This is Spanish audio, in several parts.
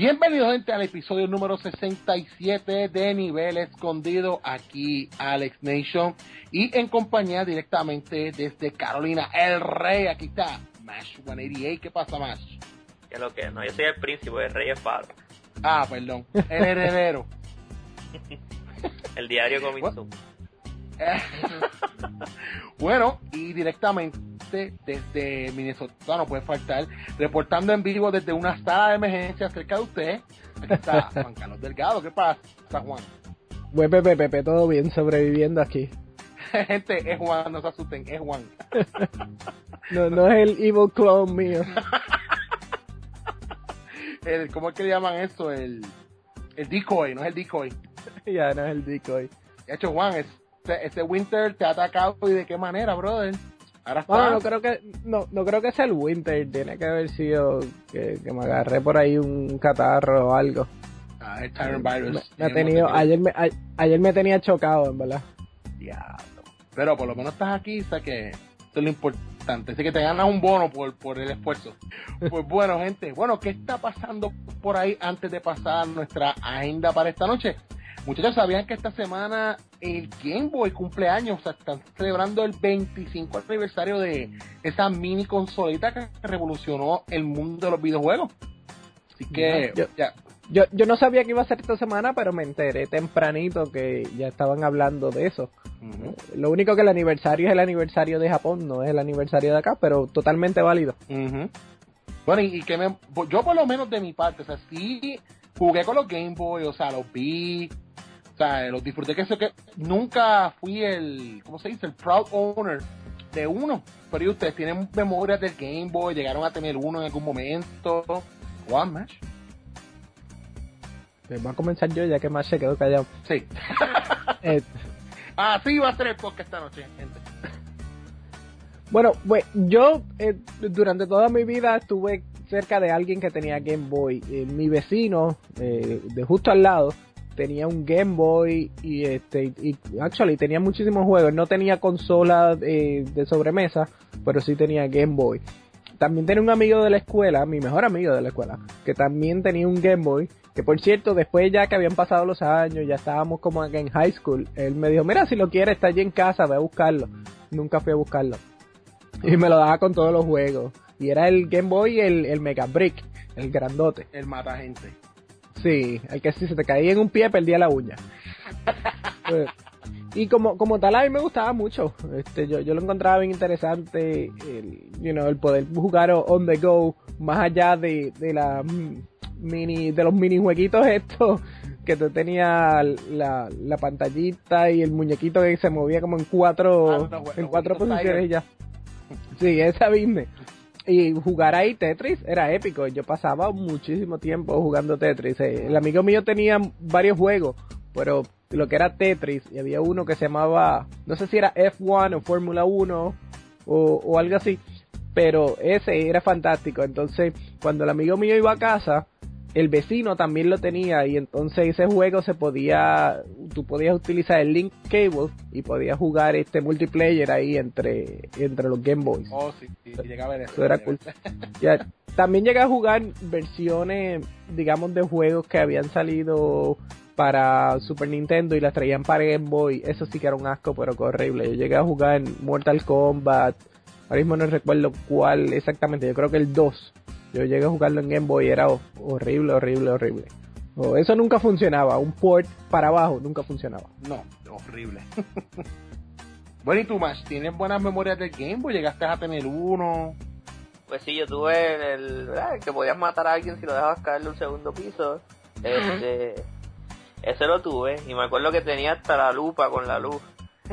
Bienvenidos, gente, al episodio número 67 de Nivel Escondido. Aquí Alex Nation y en compañía directamente desde Carolina, el Rey. Aquí está Mash 188. ¿Qué pasa, Mash? ¿Qué es lo que? No, yo soy el príncipe, el rey es Faro. Ah, perdón, el heredero. El diario Comic-Con. Bueno, y directamente desde Minnesota, no puede faltar, reportando en vivo desde una sala de emergencia cerca de usted. Aquí está Juan Carlos Delgado. ¿Qué pasa, Juan? Pepe, todo bien, sobreviviendo aquí. Gente, es Juan, no se asusten, es Juan. No es el evil clone mío. ¿Cómo es que le llaman eso? El decoy, no es el decoy. Ya, no es el decoy. De hecho, Juan, ese Winter te ha atacado, ¿y de qué manera, brother? Ahora está. Bueno, no creo que sea el Winter, tiene que haber sido que me agarré por ahí un catarro o algo. Ah, el Tyrant Virus. Me ha tenido, ayer me tenía chocado, en verdad. Diablo. Pero por lo menos estás aquí, sé que eso es lo importante. Así que te ganas un bono por el esfuerzo. Pues bueno, gente, ¿qué está pasando por ahí antes de pasar nuestra agenda para esta noche? Muchachos, ¿sabían que esta semana el Game Boy cumpleaños? O sea, están celebrando el 25 aniversario de esa mini consolita que revolucionó el mundo de los videojuegos. Así que, Yo no sabía que iba a ser esta semana, pero me enteré tempranito que ya estaban hablando de eso. Uh-huh. Lo único que el aniversario es el aniversario de Japón, no es el aniversario de acá, pero totalmente válido. Uh-huh. Bueno, y que yo por lo menos de mi parte, o sea, sí jugué con los Game Boy, o sea, los vi, o sea, los disfruté, que nunca fui el proud owner de uno. Pero ¿y ustedes tienen memorias del Game Boy? ¿Llegaron a tener uno en algún momento? ¿Juan, Mash? Pues voy a comenzar yo, ya que Mash se quedó callado. Sí. Así va a ser el podcast esta noche, gente. Bueno, pues yo durante toda mi vida estuve cerca de alguien que tenía Game Boy. Mi vecino, de justo al lado, tenía un Game Boy y actually tenía muchísimos juegos. No tenía consola de sobremesa, pero sí tenía Game Boy. También tenía un amigo de la escuela, mi mejor amigo de la escuela, que también tenía un Game Boy. Que por cierto, después ya que habían pasado los años, ya estábamos como en high school, él me dijo, mira, si lo quieres, está allí en casa, ve a buscarlo. Nunca fui a buscarlo. Y me lo daba con todos los juegos. Y era el Game Boy, el Mega Brick, el grandote. El mata gente. Sí, el que si se te caía en un pie, perdía la uña. Y como tal, a mí me gustaba mucho. Yo lo encontraba bien interesante, el poder jugar on the go, más allá de los minijueguitos estos, que tú tenías la pantallita y el muñequito que se movía como en cuatro posiciones y ya. Sí, esa business. Y jugar ahí Tetris era épico. Yo pasaba muchísimo tiempo jugando Tetris. El amigo mío tenía varios juegos, pero lo que era Tetris, y había uno que se llamaba, no sé si era F1 o Fórmula 1 o algo así, pero ese era fantástico. Entonces, cuando el amigo mío iba a casa, el vecino también lo tenía, y entonces ese juego tú podías utilizar el link cable y podías jugar multiplayer ahí entre los Game Boys. Oh, sí, llegaba a ver eso era cool. Ya, también llegué a jugar versiones, digamos, de juegos que habían salido para Super Nintendo y las traían para Game Boy. Eso sí que era un asco, pero que horrible. Yo llegué a jugar Mortal Kombat, ahora mismo no recuerdo cuál exactamente, yo creo que el 2. Yo llegué a jugarlo en Game Boy, era horrible. Eso nunca funcionaba, un port para abajo nunca funcionaba. No, horrible. Bueno, ¿y tú, Mash? ¿Tienes buenas memorias del Game Boy? ¿Llegaste a tener uno? Pues sí, yo tuve el que podías matar a alguien si lo dejabas caer de un segundo piso. Ese lo tuve, y me acuerdo que tenía hasta la lupa con la luz.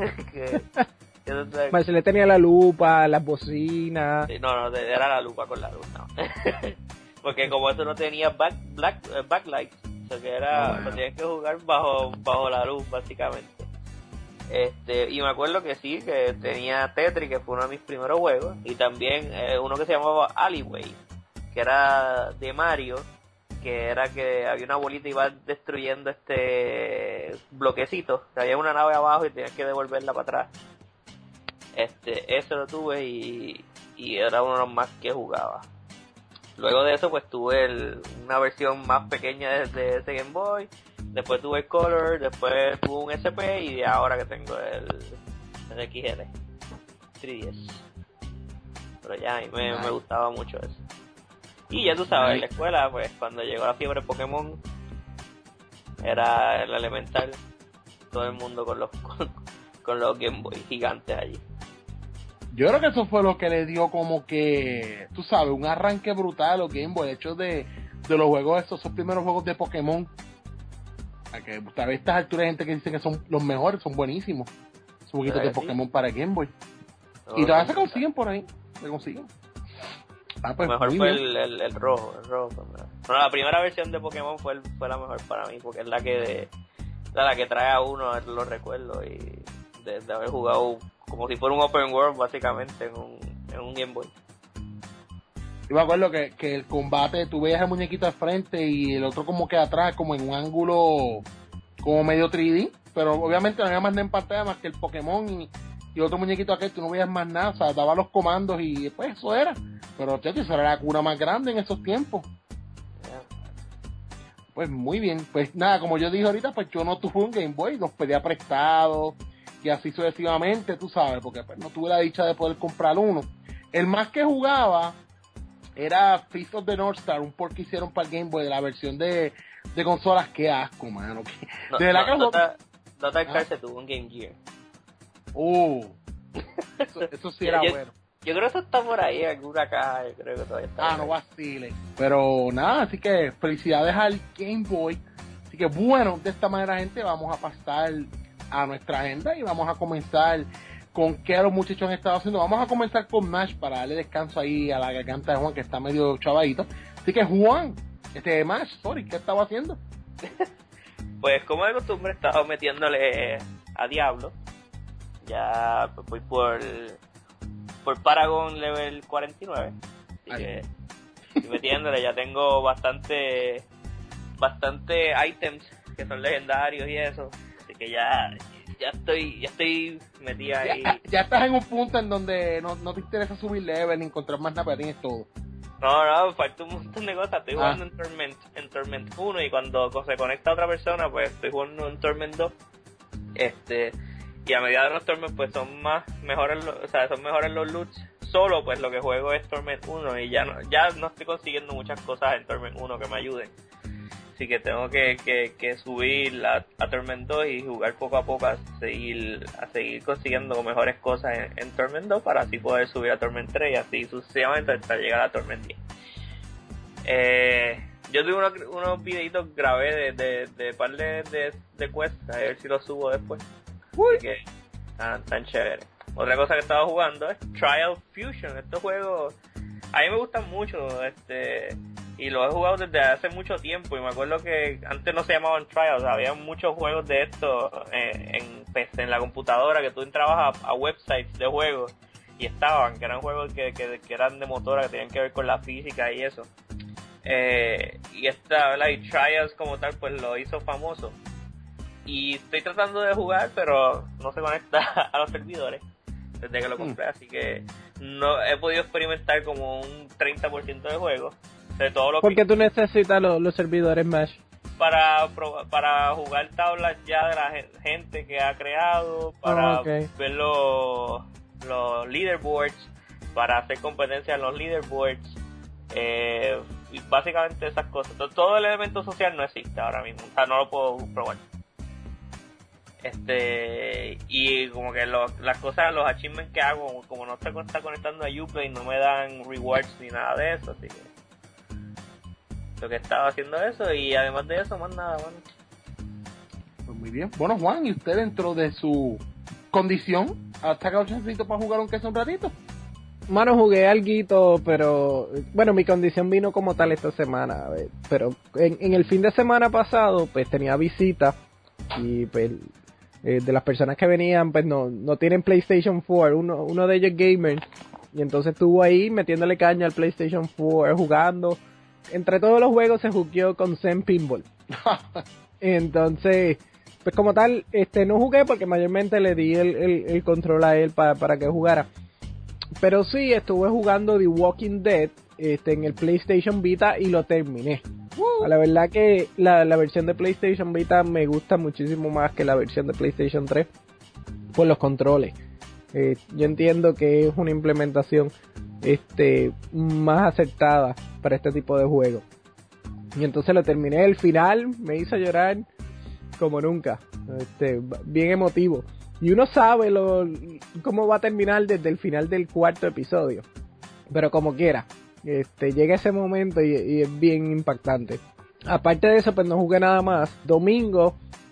Marcelo tenía la lupa, las bocinas. Sí, no, era la lupa con la luz, no. Porque como eso no tenía backlight, o sea que lo tenías que jugar bajo la luz, básicamente. Y me acuerdo que sí, que tenía Tetris, que fue uno de mis primeros juegos, y también uno que se llamaba Alleyway, que era de Mario, que era que había una bolita y iba destruyendo bloquecito, que había una nave abajo y tenías que devolverla para atrás. Eso lo tuve y era uno de los más que jugaba. Luego de eso, pues tuve una versión más pequeña de ese Game Boy. Después tuve el Color, después tuve un SP y ahora que tengo el XL 3DS. Pero ya a mí me gustaba mucho eso. Y ya tú sabes, en la escuela, pues cuando llegó la fiebre Pokémon, era el elemental, todo el mundo con los Game Boy gigantes allí. Yo creo que eso fue lo que le dio como que, tú sabes, un arranque brutal a los Game Boy. De hecho, de los juegos, esos primeros juegos de Pokémon, a que tal vez a estas alturas hay gente que dice que son los mejores, son buenísimos. Esos jueguitos de Pokémon para Game Boy. Y todavía se consiguen por ahí, se consiguen. Pues mejor fue el rojo. Bueno, la primera versión de Pokémon fue la mejor para mí, porque es la que trae a uno los recuerdos y de haber jugado como si fuera un open world básicamente en un Game Boy. Yo me acuerdo que el combate, tú veías el muñequito al frente y el otro como que atrás, como en un ángulo como medio 3D, pero obviamente no había más nada en pantalla más que el Pokémon y otro muñequito aquel, tú no veías más nada, o sea, daba los comandos y pues eso era. Pero chacho, esa era la cura más grande en esos tiempos. Pues muy bien, pues nada, como yo dije ahorita, pues yo no tuve un Game Boy, los pedía prestados y así sucesivamente, tú sabes, porque pues no tuve la dicha de poder comprar uno. El más que jugaba era Fist of the North Star, un port que hicieron para el Game Boy de la versión de consolas. Qué asco, mano. Total se tuvo un Game Gear. Eso sí era bueno. Yo creo que eso está por ahí en alguna caja, yo creo que todavía está. No vacile. Pero nada, así que felicidades al Game Boy. Así que bueno, de esta manera, gente, vamos a pasar a nuestra agenda y vamos a comenzar con qué los muchachos han estado haciendo. Vamos a comenzar con Mash para darle descanso ahí a la garganta de Juan, que está medio chavadito. Así que Juan, Mash, ¿qué estaba haciendo? Pues como de costumbre, he estado metiéndole a Diablo. Ya voy por Paragon level 49. Así que estoy metiéndole, ya tengo bastante items que son legendarios y eso. Así que ya estoy metida ahí. Ya estás en un punto en donde no te interesa subir level ni encontrar más nada, tienes todo. No, falta un montón de cosas. Estoy jugando en Torment 1 y cuando se conecta a otra persona, pues estoy jugando en Torment 2. Y a medida de los Torment, pues son mejores los loots. Solo pues lo que juego es Torment 1 y ya no estoy consiguiendo muchas cosas en Torment 1 que me ayuden. Así que tengo que subir a Torment 2 y jugar poco a poco a seguir consiguiendo mejores cosas en Torment 2 para así poder subir a Torment 3 y así sucesivamente hasta llegar a Torment 10. Yo tuve unos videitos grabé de par de quests, a ver si los subo después. Así que tan chévere. Otra cosa que estaba jugando es Trial Fusion. Estos juegos a mí me gustan mucho, y los he jugado desde hace mucho tiempo y me acuerdo que antes no se llamaban Trials, había muchos juegos de estos en la computadora que tú entrabas a websites de juegos y que eran juegos que eran de motora, que tenían que ver con la física y eso. Y Trials como tal pues lo hizo famoso y estoy tratando de jugar pero no se conecta a los servidores desde que lo compré, así que no he podido experimentar como un 30% de juego de todo lo. ¿Por qué tú necesitas los servidores Mash? Para jugar tablas ya de la gente que ha creado, para ver los leaderboards, para hacer competencia en los leaderboards, y básicamente esas cosas. Todo el elemento social no existe ahora mismo, o sea, no lo puedo probar. Y como que las cosas, los achievements que hago, como no se está conectando a Uplay, no me dan rewards ni nada de eso, así que lo que estaba haciendo eso y además de eso más nada, bueno. Pues muy bien. Bueno, Juan, ¿y usted dentro de su condición ha sacado chancito para jugar aunque sea un ratito? Mano, jugué alguito, pero bueno, mi condición vino como tal esta semana, pero en el fin de semana pasado pues tenía visita y pues de las personas que venían pues no tienen PlayStation 4, uno de ellos es gamer y entonces estuvo ahí metiéndole caña al PlayStation 4, jugando. Entre todos los juegos se jugueó con Zen Pinball. Entonces, pues como tal, no jugué porque mayormente le di el control a él para que jugara. Pero sí, estuve jugando The Walking Dead en el PlayStation Vita y lo terminé. La verdad que la versión de PlayStation Vita me gusta muchísimo más que la versión de PlayStation 3 por los controles. Yo entiendo que es una implementación más acertada para este tipo de juegos. Y entonces lo terminé. El final me hizo llorar como nunca. Bien emotivo. Y uno sabe cómo va a terminar desde el final del 4º episodio. Pero como quiera, llega ese momento y es bien impactante. Aparte de eso, pues no jugué nada más. Domingo,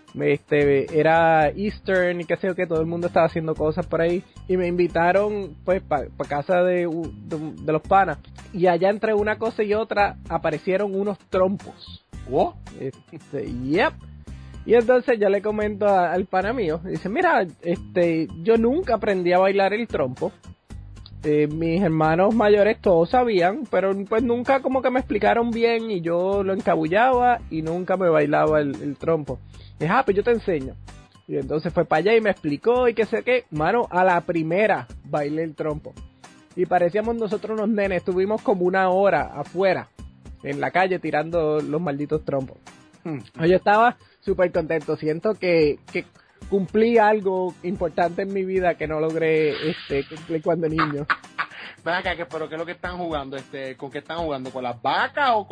era Easter y qué sé yo, que todo el mundo estaba haciendo cosas por ahí. Y me invitaron pues para casa de los panas. Y allá entre una cosa y otra aparecieron unos trompos. ¿Oh? Yep. Y entonces yo le comento al pana mío, dice, mira, yo nunca aprendí a bailar el trompo. Mis hermanos mayores todos sabían, pero pues nunca como que me explicaron bien y yo lo encabullaba y nunca me bailaba el trompo. Y dije, pues yo te enseño. Y entonces fue para allá y me explicó y qué sé qué. Mano, a la primera bailé el trompo. Y parecíamos nosotros unos nenes, estuvimos como 1 hora afuera, en la calle, tirando los malditos trompos. Yo estaba súper contento, siento que cumplí algo importante en mi vida que no logré cumplir cuando niño. Ven acá, pero ¿qué es lo que están jugando? ¿Con qué están jugando? ¿Con las vacas o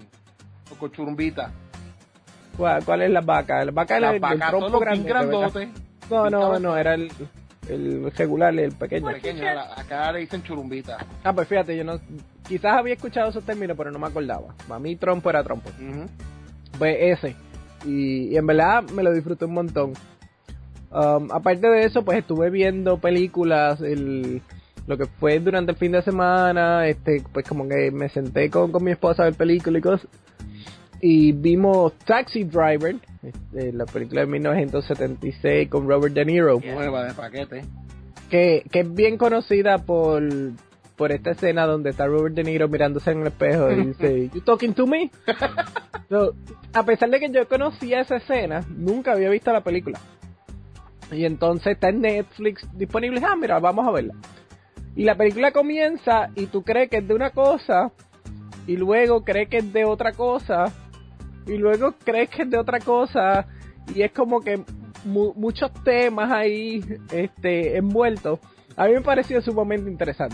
con churumbita? ¿Cuál es la vaca? La vaca las del vacas trompo son los grande, grandotes. No, era el regular, el pequeño. Acá le dicen churumbita. Pues fíjate, yo no, quizás había escuchado esos términos, pero no me acordaba. Para mí trompo era trompo. Pues ese. Y en verdad me lo disfruté un montón. Aparte de eso, pues estuve viendo películas lo que fue durante el fin de semana, pues como que me senté con mi esposa a ver películas y cosas. Y vimos Taxi Driver, la película de 1976 con Robert De Niro. Nueva de paquete. Que es bien conocida por esta escena donde está Robert De Niro mirándose en el espejo y dice, "You talking to me?" So, a pesar de que yo conocía esa escena, nunca había visto la película. Y entonces está en Netflix disponible. Mira, vamos a verla. Y la película comienza y tú crees que es de una cosa, y luego crees que es de otra cosa, y luego crees que es de otra cosa, y es como que muchos temas ahí envueltos. A mí me pareció sumamente interesante.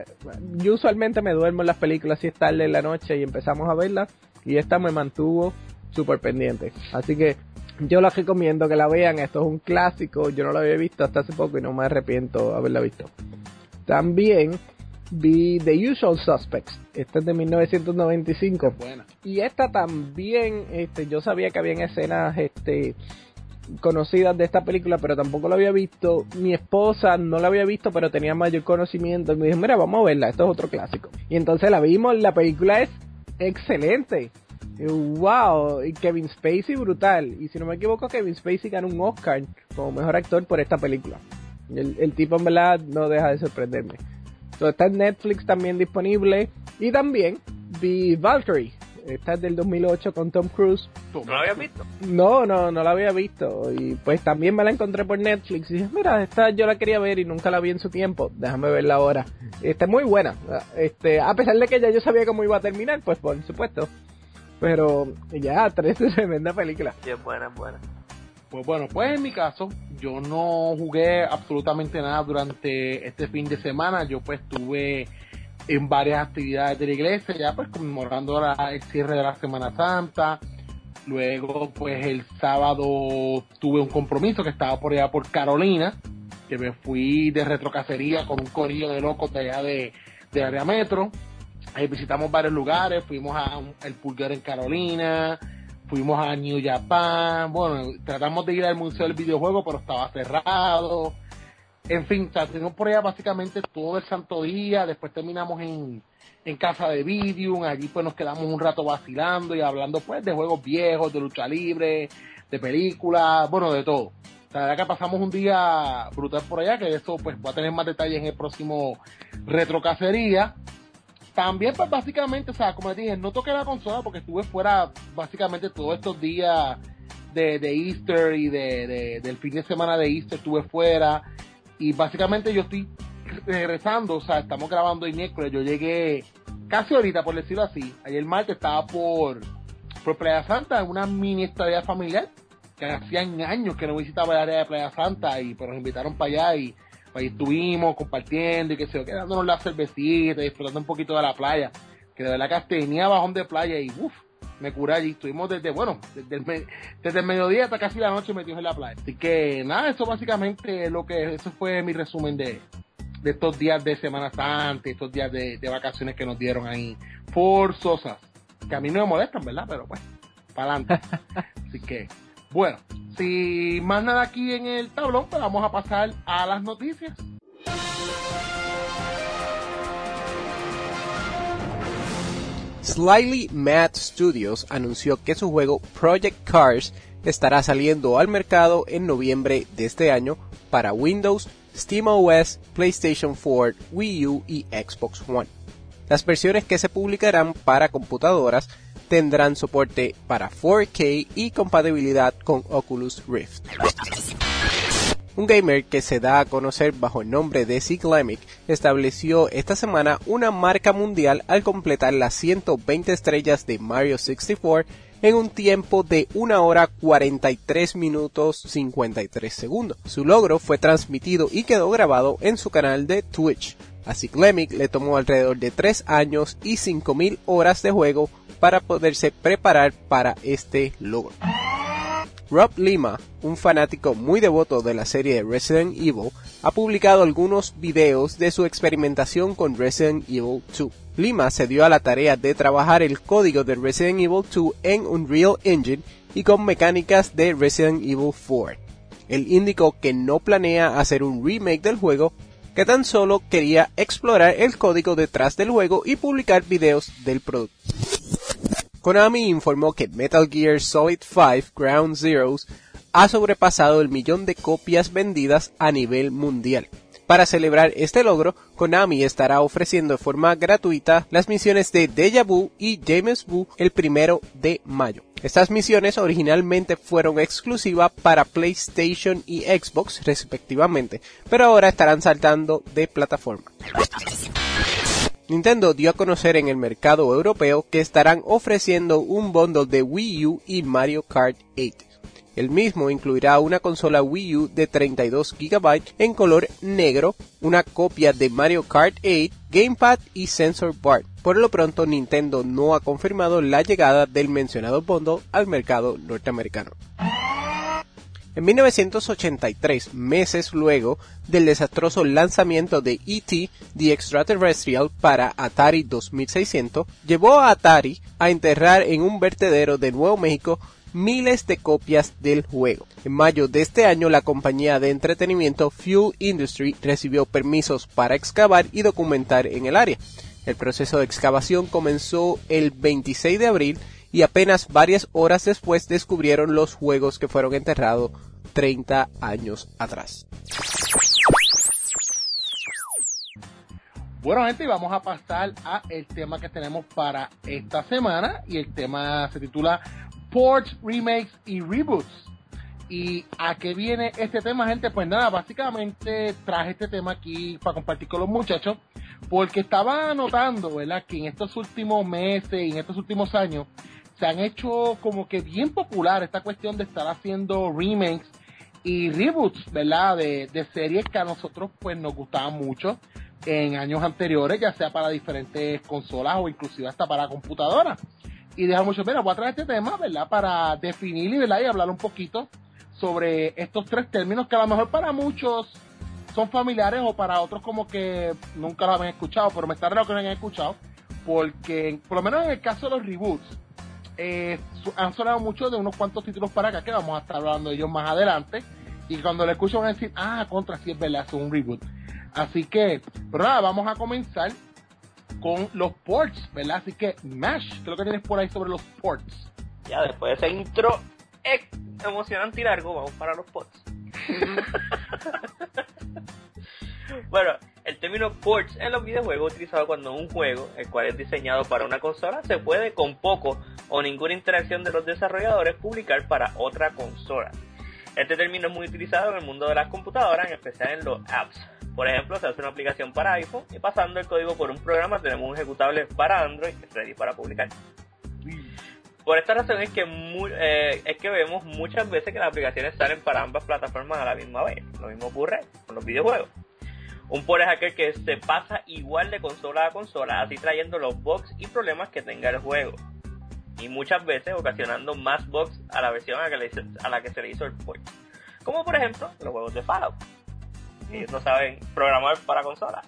Yo usualmente me duermo en las películas si es tarde en la noche y empezamos a verla, y esta me mantuvo súper pendiente. Así que yo les recomiendo que la vean. Esto es un clásico, yo no lo había visto hasta hace poco y no me arrepiento de haberla visto. También vi The Usual Suspects. Esta es de 1995. Buena. Y esta también, yo sabía que habían escenas conocidas de esta película, pero tampoco la había visto. Mi esposa no la había visto, pero tenía mayor conocimiento. Y me dijo, mira, vamos a verla, esto es otro clásico. Y entonces la vimos, la película es excelente. Wow, y Kevin Spacey brutal. Y si no me equivoco, Kevin Spacey ganó un Oscar como mejor actor por esta película. El tipo en verdad no deja de sorprenderme. Está en Netflix también disponible. Y también vi Valkyrie. Esta es del 2008 con Tom Cruise. ¿No la habías visto? No la había visto. Y pues también me la encontré por Netflix. Y dije, mira, esta yo la quería ver y nunca la vi en su tiempo. Déjame verla ahora. Está muy buena. A pesar de que ya yo sabía cómo iba a terminar, pues por supuesto. Pero ya, tremenda película. Sí, es buena. Pues bueno, pues en mi caso, yo no jugué absolutamente nada durante este fin de semana. Yo pues estuve en varias actividades de la iglesia, ya pues conmemorando el cierre de la Semana Santa. Luego pues el sábado tuve un compromiso que estaba por allá por Carolina, que me fui de retrocacería con un corillo de locos de allá de área metro. Visitamos varios lugares, fuimos a El Pulgar en Carolina, fuimos a New Japan, bueno, tratamos de ir al Museo del Videojuego, pero estaba cerrado. En fin, estuvimos por allá básicamente todo el santo día. Después terminamos en casa de Vidium. Allí pues nos quedamos un rato vacilando y hablando pues de juegos viejos, de lucha libre, de películas, bueno, de todo. La verdad que pasamos un día brutal por allá, que de eso pues voy a tener más detalles en el próximo Retrocacería. También pues básicamente, o sea, como les dije, no toqué la consola porque estuve fuera básicamente todos estos días de Easter y del fin de semana de Easter estuve fuera. Y básicamente yo estoy regresando, o sea, estamos grabando el miércoles, yo llegué casi ahorita, por decirlo así, ayer martes estaba por Playa Santa, una mini estadía familiar, que hacían años que no visitaba el área de Playa Santa, y pues nos invitaron para allá, y ahí estuvimos compartiendo, y que se yo, quedándonos la cervecita, disfrutando un poquito de la playa, que de verdad que tenía bajón de playa, y me curé allí, estuvimos desde el mediodía hasta casi la noche metidos en la playa. Así que nada, eso básicamente eso fue mi resumen de estos días de Semana Santa, estos días de vacaciones que nos dieron ahí, forzosas, que a mí no me molestan, ¿verdad? Pero pues, para adelante. Así que, bueno, sin más nada aquí en el tablón, pues vamos a pasar a las noticias. Slightly Mad Studios anunció que su juego Project Cars estará saliendo al mercado en noviembre de este año para Windows, SteamOS, PlayStation 4, Wii U y Xbox One. Las versiones que se publicarán para computadoras tendrán soporte para 4K y compatibilidad con Oculus Rift. Un gamer que se da a conocer bajo el nombre de Cyclamic estableció esta semana una marca mundial al completar las 120 estrellas de Mario 64 en un tiempo de 1 hora 43 minutos 53 segundos. Su logro fue transmitido y quedó grabado en su canal de Twitch. A Cyclamic le tomó alrededor de 3 años y 5.000 horas de juego para poderse preparar para este logro. Rob Lima, un fanático muy devoto de la serie Resident Evil, ha publicado algunos videos de su experimentación con Resident Evil 2. Lima se dio a la tarea de trabajar el código de Resident Evil 2 en Unreal Engine y con mecánicas de Resident Evil 4. Él indicó que no planea hacer un remake del juego, que tan solo quería explorar el código detrás del juego y publicar videos del producto. Konami informó que Metal Gear Solid 5 Ground Zeroes ha sobrepasado el 1.000.000 de copias vendidas a nivel mundial. Para celebrar este logro, Konami estará ofreciendo de forma gratuita las misiones de Deja Vu y James Boo el 1 de mayo. Estas misiones originalmente fueron exclusivas para PlayStation y Xbox respectivamente, pero ahora estarán saltando de plataforma. Nintendo dio a conocer en el mercado europeo que estarán ofreciendo un bundle de Wii U y Mario Kart 8. El mismo incluirá una consola Wii U de 32 GB en color negro, una copia de Mario Kart 8, Gamepad y Sensor Bar. Por lo pronto, Nintendo no ha confirmado la llegada del mencionado bundle al mercado norteamericano. En 1983, meses luego del desastroso lanzamiento de E.T. The Extraterrestrial para Atari 2600, llevó a Atari a enterrar en un vertedero de Nuevo México miles de copias del juego. En mayo de este año, la compañía de entretenimiento Fuel Industry recibió permisos para excavar y documentar en el área. El proceso de excavación comenzó el 26 de abril y apenas varias horas después descubrieron los juegos que fueron enterrados 30 años atrás. Bueno, gente, y vamos a pasar a el tema que tenemos para esta semana, y el tema se titula Ports, Remakes y Reboots. ¿Y a qué viene este tema, gente? Pues nada, básicamente traje este tema aquí para compartir con los muchachos, porque estaba notando, ¿verdad?, que en estos últimos meses y en estos últimos años se han hecho como que bien popular esta cuestión de estar haciendo remakes y reboots, ¿verdad?, de series que a nosotros pues nos gustaban mucho en años anteriores, ya sea para diferentes consolas o inclusive hasta para computadoras. Y deja mucho, mira, voy a traer este tema, ¿verdad?, para definir, ¿verdad?, y hablar un poquito sobre estos tres términos que a lo mejor para muchos son familiares o para otros como que nunca lo habían escuchado, pero me está raro que no hayan escuchado, porque por lo menos en el caso de los reboots, han sonado mucho de unos cuantos títulos para acá que vamos a estar hablando de ellos más adelante, y cuando lo escucho van a decir, contra, sí es verdad, es un reboot. Así que, pero nada, vamos a comenzar con los ports, ¿verdad? Así que, Mash, ¿qué es lo que tienes por ahí sobre los ports? Ya, después de ese intro emocionante y largo, vamos para los ports. Bueno, el término ports en los videojuegos es utilizado cuando un juego, el cual es diseñado para una consola, se puede con poco o ninguna interacción de los desarrolladores publicar para otra consola. Este término es muy utilizado en el mundo de las computadoras, en especial en los apps. Por ejemplo, se hace una aplicación para iPhone y pasando el código por un programa tenemos un ejecutable para Android que es ready para publicar. Por esta razón es que vemos muchas veces que las aplicaciones salen para ambas plataformas a la misma vez. Lo mismo ocurre con los videojuegos. Un port es aquel que se pasa igual de consola a consola, así trayendo los bugs y problemas que tenga el juego. Y muchas veces ocasionando más bugs a la versión a la que se le hizo el port. Como por ejemplo los juegos de Fallout. Ellos no saben programar para consolas.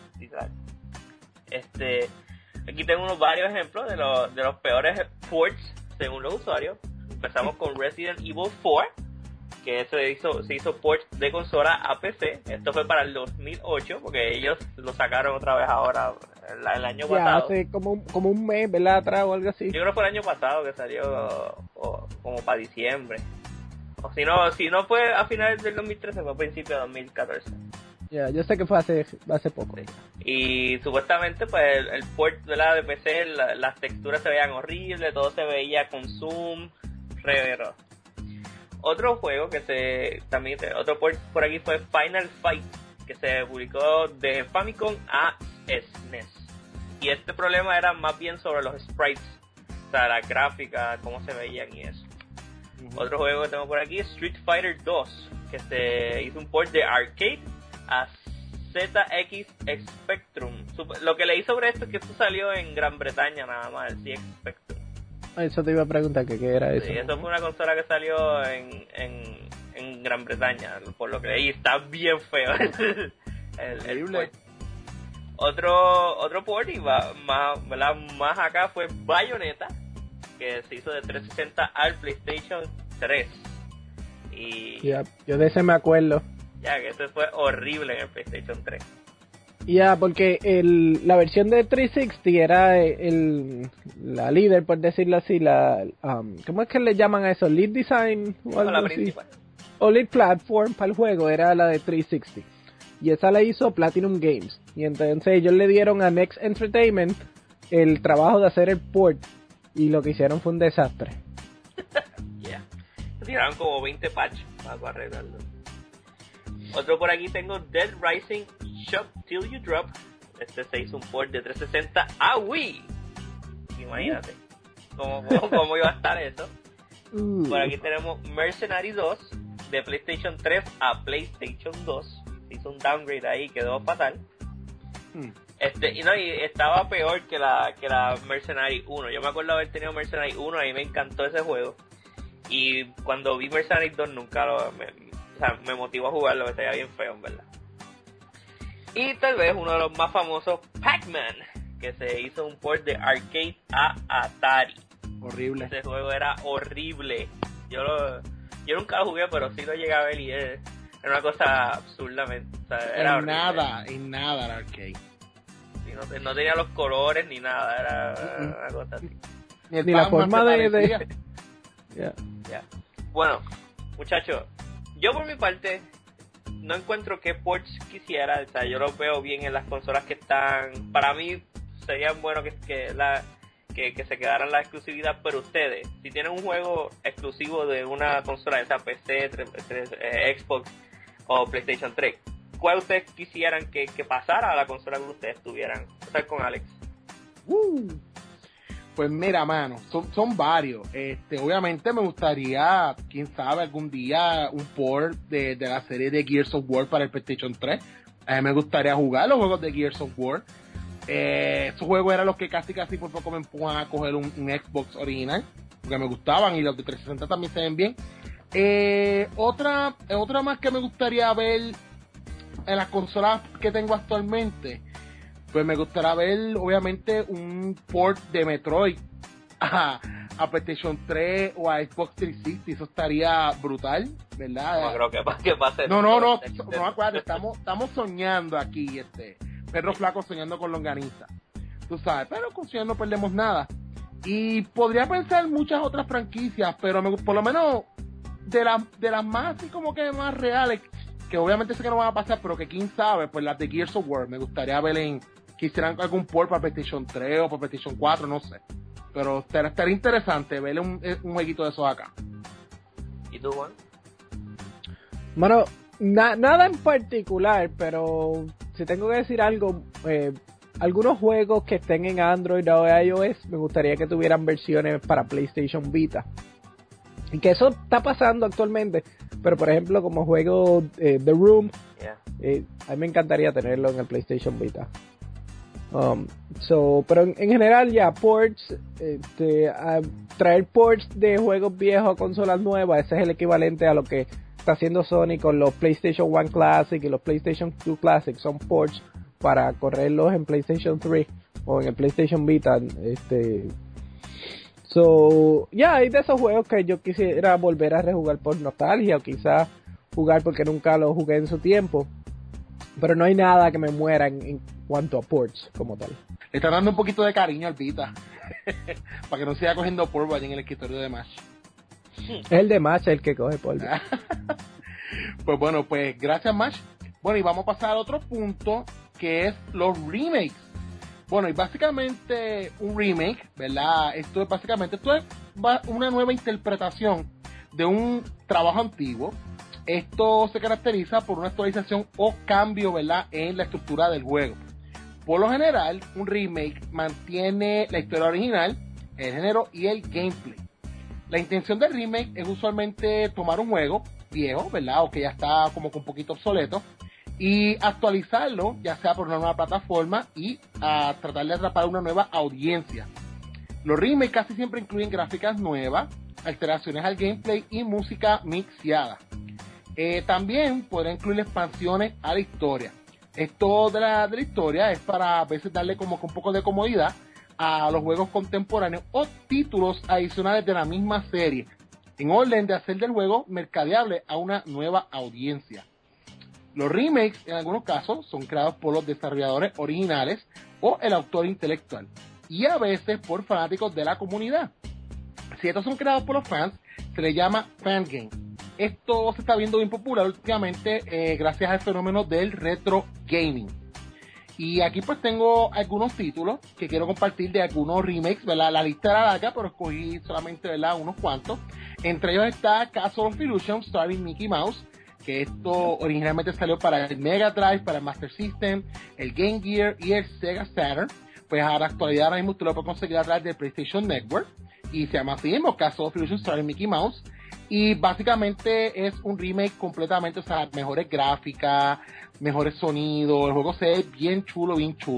Aquí tengo varios ejemplos de los peores ports según los usuarios. Empezamos con Resident Evil 4, que se hizo port de consola a PC. Esto fue para el 2008, porque ellos lo sacaron otra vez ahora, el año pasado. Hace como un mes, ¿verdad? Atrás o algo así. Yo creo que fue el año pasado que salió, como para diciembre. O si no fue a finales del 2013, fue a principios de 2014. Yo sé que fue hace poco. Sí. Y supuestamente pues el port de PC, las texturas se veían horribles, todo se veía con zoom, revero. Otro juego otro port por aquí fue Final Fight, que se publicó de Famicom a SNES. Y este problema era más bien sobre los sprites, o sea, la gráfica, cómo se veían y eso. Otro juego que tengo por aquí es Street Fighter 2, que se hizo un port de arcade a ZX Spectrum. Lo que leí sobre esto es que esto salió en Gran Bretaña nada más, el ZX Spectrum. Eso te iba a preguntar, ¿qué era eso? Sí, eso fue una consola que salió en Gran Bretaña, por lo que leí. Está bien feo el port. Otro port y más acá fue Bayonetta, que se hizo de 360 al PlayStation 3. Y yo de ese me acuerdo. Ya, que eso fue horrible en el PlayStation 3. Porque la versión de 360 era la líder, por decirlo así, ¿cómo es que le llaman a eso? ¿Lead Design? O algo la así. principal. O Lead Platform para el juego, era la de 360. Y esa la hizo Platinum Games. Y entonces ellos le dieron a Next Entertainment el trabajo de hacer el port. Y lo que hicieron fue un desastre. Ya. Tiraron como 20 patches para arreglarlo. Otro por aquí tengo Dead Rising Shock Till You Drop. Este se hizo un port de 360 a Wii. Imagínate cómo iba a estar eso. Por aquí tenemos Mercenary 2 de PlayStation 3 a PlayStation 2. Se hizo un downgrade ahí, quedó fatal. Y estaba peor que la Mercenary 1. Yo me acuerdo haber tenido Mercenary 1, a mí me encantó ese juego. Y cuando vi Mercenary 2 nunca me motivó a jugarlo, que sería bien feo, en verdad. Y tal vez uno de los más famosos, Pac-Man, que se hizo un port de arcade a Atari. Horrible. Ese juego era horrible. Yo nunca lo jugué, pero sí lo llegué a ver y era una cosa absurdamente. O sea, era horrible. En nada el arcade. Sí, no tenía los colores ni nada, era una cosa así. Ni la forma de... Yeah. Bueno, muchachos, yo por mi parte no encuentro qué ports quisiera. O sea, yo los veo bien en las consolas que están. Para mí serían buenos que se quedaran la exclusividad, pero ustedes, si tienen un juego exclusivo de una consola, esa PC, Xbox o PlayStation 3, ¿cuál ustedes quisieran que pasara a la consola que ustedes tuvieran? Empezar con Alex. Pues mira, mano, son varios. Obviamente me gustaría, quién sabe, algún día un port de la serie de Gears of War para el PlayStation 3. Me gustaría jugar los juegos de Gears of War. Esos juegos eran los que casi por poco me empujan a coger un Xbox original, porque me gustaban, y los de 360 también se ven bien. Otra más que me gustaría ver en las consolas que tengo actualmente, pues me gustaría ver obviamente un port de Metroid a PlayStation 3 o a Xbox 360. Eso estaría brutal, ¿verdad? No creo que pase. No, acuérdate, estamos soñando aquí, perro flaco soñando con longaniza, tú sabes, pero con sueño no perdemos nada. Y podría pensar muchas otras franquicias, pero por lo menos de las más así como que más reales, que obviamente sé que no van a pasar, pero que quién sabe, pues las de Gears of War me gustaría ver que hicieran algún port para PlayStation 3 o para PlayStation 4, no sé, pero estaría interesante verle un jueguito de esos acá. ¿Y tú, Juan? Bueno, Nada en particular, pero si tengo que decir algo, algunos juegos que estén en Android o iOS, me gustaría que tuvieran versiones para PlayStation Vita. Y que eso está pasando actualmente, pero por ejemplo como juego The Room, a mí me encantaría tenerlo en el PlayStation Vita. Pero en general ya ports, traer ports de juegos viejos a consolas nuevas, ese es el equivalente a lo que está haciendo Sony con los PlayStation 1 Classic y los PlayStation 2 Classic, son ports para correrlos en PlayStation 3 o en el PlayStation Vita. Hay de esos juegos que yo quisiera volver a rejugar por nostalgia o quizás jugar porque nunca los jugué en su tiempo, pero no hay nada que me muera en cuanto a ports como tal. Le está dando un poquito de cariño al Vita para que no siga cogiendo polvo allí en el escritorio de Mash. El de Mash es el que coge polvo. Pues bueno, pues gracias Mash. Bueno, y vamos a pasar a otro punto, que es los remakes. Bueno, y básicamente un remake, ¿verdad? Esto es una nueva interpretación de un trabajo antiguo. Esto se caracteriza por una actualización o cambio, ¿verdad?, en la estructura del juego. Por lo general, un remake mantiene la historia original, el género y el gameplay. La intención del remake es usualmente tomar un juego viejo, ¿verdad?, o que ya está como que un poquito obsoleto, y actualizarlo, ya sea por una nueva plataforma y a tratar de atrapar una nueva audiencia. Los remakes casi siempre incluyen gráficas nuevas, alteraciones al gameplay y música mixeada. También podrá incluir expansiones a la historia. Esto de la historia es para a veces darle como que un poco de comodidad a los juegos contemporáneos o títulos adicionales de la misma serie, en orden de hacer del juego mercadeable a una nueva audiencia. Los remakes, en algunos casos, son creados por los desarrolladores originales o el autor intelectual, y a veces por fanáticos de la comunidad. Si estos son creados por los fans, se les llama fangame. Esto se está viendo bien popular últimamente gracias al fenómeno del retro gaming. Y aquí pues tengo algunos títulos que quiero compartir de algunos remakes, ¿verdad? La lista era larga, pero escogí solamente, ¿verdad?, unos cuantos. Entre ellos está Castle of Illusion starring Mickey Mouse, que esto originalmente salió para el Mega Drive, para el Master System, el Game Gear y el Sega Saturn. Pues a la actualidad ahora mismo tú lo puedes conseguir a través del PlayStation Network, y se llama así mismo, Castle of Illusion starring Mickey Mouse. Y básicamente es un remake completamente, o sea, mejores gráficas, mejores sonidos, el juego se ve bien chulo.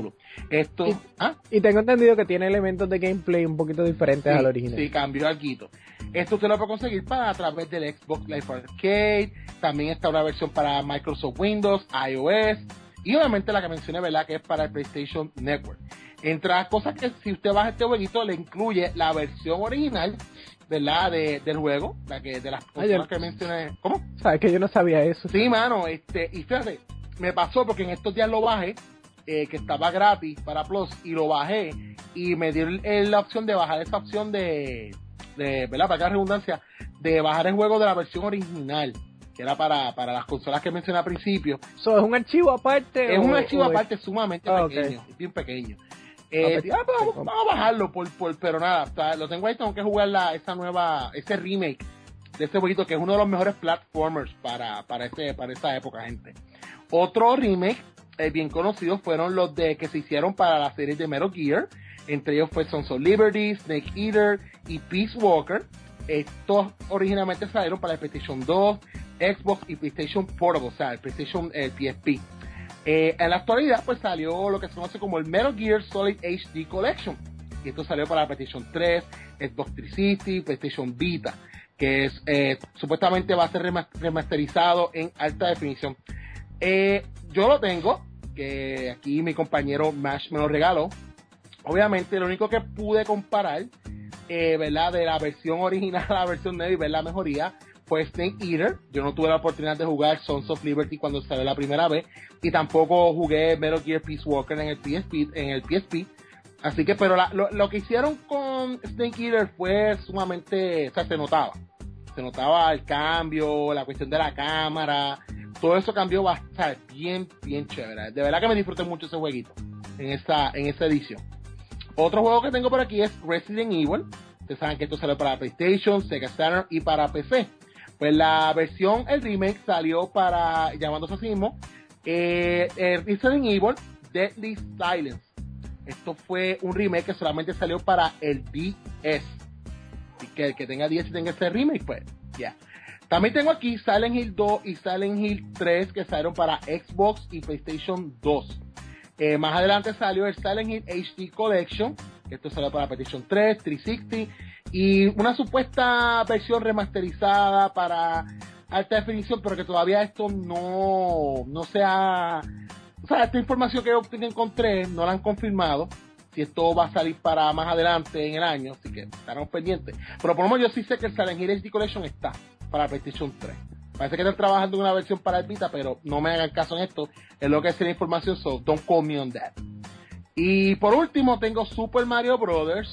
Y tengo entendido que tiene elementos de gameplay un poquito diferentes al original. Sí, cambió algo. Esto usted lo puede conseguir a través del Xbox Live Arcade, también está una versión para Microsoft Windows, iOS, y obviamente la que mencioné, ¿verdad?, que es para el PlayStation Network. Entre las cosas que si usted baja este jueguito, le incluye la versión original, ¿verdad?, del juego, de las cosas que mencioné. ¿Cómo? Sabes que yo no sabía eso. Sí, mano, y fíjate, me pasó porque en estos días lo bajé, que estaba gratis para Plus, y lo bajé, y me dio la opción de bajar esa opción de ¿verdad?, para que haya redundancia, de bajar el juego de la versión original, que era para las consolas que mencioné al principio. ¿Es un archivo aparte? Es un archivo aparte sumamente pequeño, okay, bien pequeño. Vamos a bajarlo, pero nada, lo tengo ahí, tengo que jugar ese remake de este jueguito, que es uno de los mejores platformers para esa época, gente. Otro remake bien conocido fueron los que se hicieron para la serie de Metal Gear. Entre ellos fue Sons of Liberty, Snake Eater y Peace Walker. Estos originalmente salieron para el PlayStation 2, Xbox y PlayStation Portable, o sea, el PSP. En la actualidad pues salió lo que se conoce como el Metal Gear Solid HD Collection, y esto salió para la PlayStation 3, Xbox 360, PlayStation Vita, que es supuestamente va a ser remasterizado en alta definición. Yo lo tengo, que aquí mi compañero Mash me lo regaló. Obviamente lo único que pude comparar, ¿verdad?, de la versión original a la versión nueva y ver la mejoría fue Snake Eater. Yo no tuve la oportunidad de jugar Sons of Liberty cuando salió la primera vez, y tampoco jugué Metal Gear Peace Walker en el PSP. Así que, pero lo que hicieron con Snake Eater fue sumamente, o sea, se notaba el cambio, la cuestión de la cámara, todo eso cambió bastante, bien chévere. De verdad que me disfruté mucho ese jueguito en esa edición. Otro juego que tengo por aquí es Resident Evil. Ustedes saben que esto salió para PlayStation, Sega Saturn y para PC. Pues la versión, el remake salió para, llamándose así mismo, Resident Evil Deadly Silence. Esto fue un remake que solamente salió para el DS. Así que el que tenga DS y tenga este remake, pues ya. También tengo aquí Silent Hill 2 y Silent Hill 3 que salieron para Xbox y PlayStation 2. Más adelante salió el Silent Hill HD Collection, que esto salió para PlayStation 3, 360 y una supuesta versión remasterizada para alta definición, pero que todavía esto no se ha... O sea, esta información que yo encontré no la han confirmado, si esto va a salir para más adelante en el año, así que estaremos pendientes. Pero por lo menos yo sí sé que el Silent Hill HD Collection está para PlayStation 3. Parece que están trabajando en una versión para el Vita, pero no me hagan caso en esto, es lo que es la información, so don't call me on that. Y por último tengo Super Mario Brothers